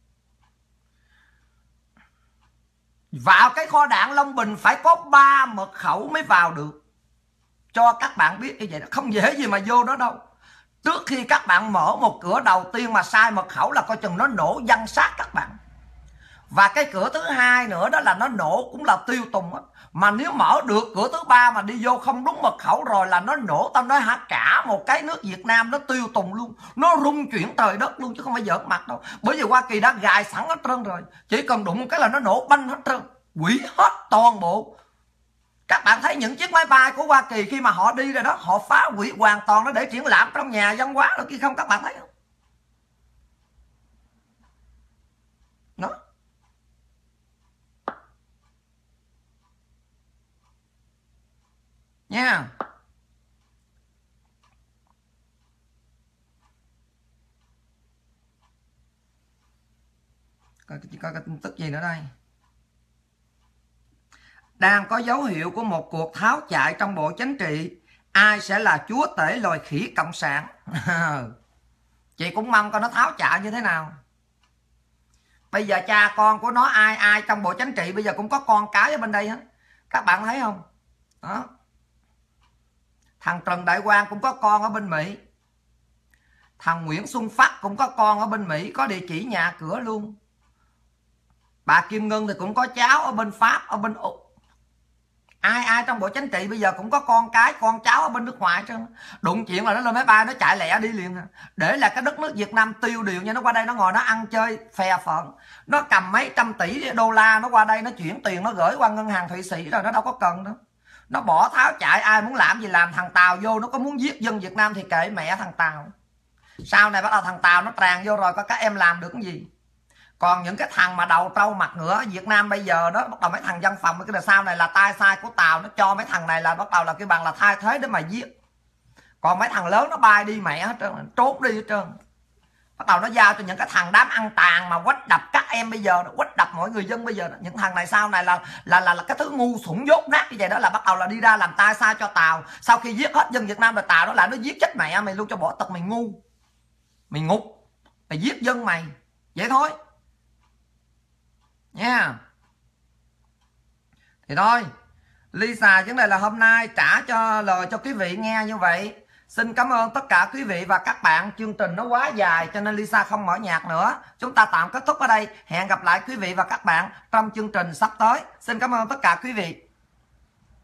Vào cái kho đạn Long Bình phải có 3 mật khẩu mới vào được. Cho các bạn biết như vậy đó. Không dễ gì mà vô đó đâu. Trước khi các bạn mở một cửa đầu tiên mà sai mật khẩu là coi chừng nó nổ văng xác các bạn. Và cái cửa thứ hai nữa đó là nó nổ cũng là tiêu tùng á. Mà nếu mở được cửa thứ ba mà đi vô không đúng mật khẩu rồi là nó nổ, tao nói hả, cả một cái nước Việt Nam nó tiêu tùng luôn. Nó rung chuyển trời đất luôn chứ không phải giỡn mặt đâu. Bởi vì Hoa Kỳ đã gài sẵn hết trơn rồi. Chỉ cần đụng một cái là nó nổ banh hết trơn. Hủy hết toàn bộ. Các bạn thấy những chiếc máy bay của Hoa Kỳ khi mà họ đi rồi đó, họ phá hủy hoàn toàn nó để triển lãm trong nhà văn hóa rồi kia không, các bạn thấy không? Đó. Nha. Coi cái tin tức gì nữa đây. Đang có dấu hiệu của một cuộc tháo chạy trong Bộ Chính trị. Ai sẽ là chúa tể loài khỉ cộng sản? Chị cũng mong coi nó tháo chạy như thế nào. Bây giờ cha con của nó ai trong Bộ Chính trị bây giờ cũng có con cái ở bên đây hết. Các bạn thấy không? Đó. Thằng Trần Đại Quang cũng có con ở bên Mỹ. Thằng Nguyễn Xuân Phúc cũng có con ở bên Mỹ, có địa chỉ nhà cửa luôn. Bà Kim Ngân thì cũng có cháu ở bên Pháp, ở bên Úc. Ai trong bộ chính trị bây giờ cũng có con cái con cháu ở bên nước ngoài trơn. Đụng chuyện là nó lên máy bay nó chạy lẹ đi liền. Để là cái đất nước Việt Nam tiêu điều như nó qua đây nó ngồi nó ăn chơi phè phận. Nó cầm mấy trăm tỷ đô la nó qua đây nó chuyển tiền nó gửi qua ngân hàng Thụy Sĩ rồi, nó đâu có cần đâu. Nó bỏ tháo chạy, ai muốn làm gì làm. Thằng Tàu vô nó có muốn giết dân Việt Nam thì kệ mẹ thằng Tàu. Sau này bắt đầu thằng Tàu nó tràn vô rồi có các em làm được cái gì. Còn những cái thằng mà đầu trâu mặt ngựa Việt Nam bây giờ đó, bắt đầu mấy thằng văn phòng cái là sau này là tay sai của Tàu, nó cho mấy thằng này là bắt đầu là cái bằng là thay thế để mà giết. Còn mấy thằng lớn nó bay đi mẹ hết trơn, trốn đi hết trơn. Bắt đầu nó giao cho những cái thằng đám ăn tàn mà quách đập các em bây giờ, quách đập mọi người dân bây giờ. Những thằng này sau này là cái thứ ngu xuẩn dốt nát như vậy đó, là bắt đầu là đi ra làm tay sai cho Tàu. Sau khi giết hết dân Việt Nam rồi Tàu nó lại nó giết chết mẹ mày luôn cho bỏ tật mày ngu. Mày ngục, mày giết dân mày. Vậy thôi nha. Thì thôi, Lisa vấn đề là hôm nay trả cho lời cho quý vị nghe như vậy. Xin cảm ơn tất cả quý vị và các bạn. Chương trình nó quá dài cho nên Lisa không mở nhạc nữa. Chúng ta tạm kết thúc ở đây. Hẹn gặp lại quý vị và các bạn trong chương trình sắp tới. Xin cảm ơn tất cả quý vị.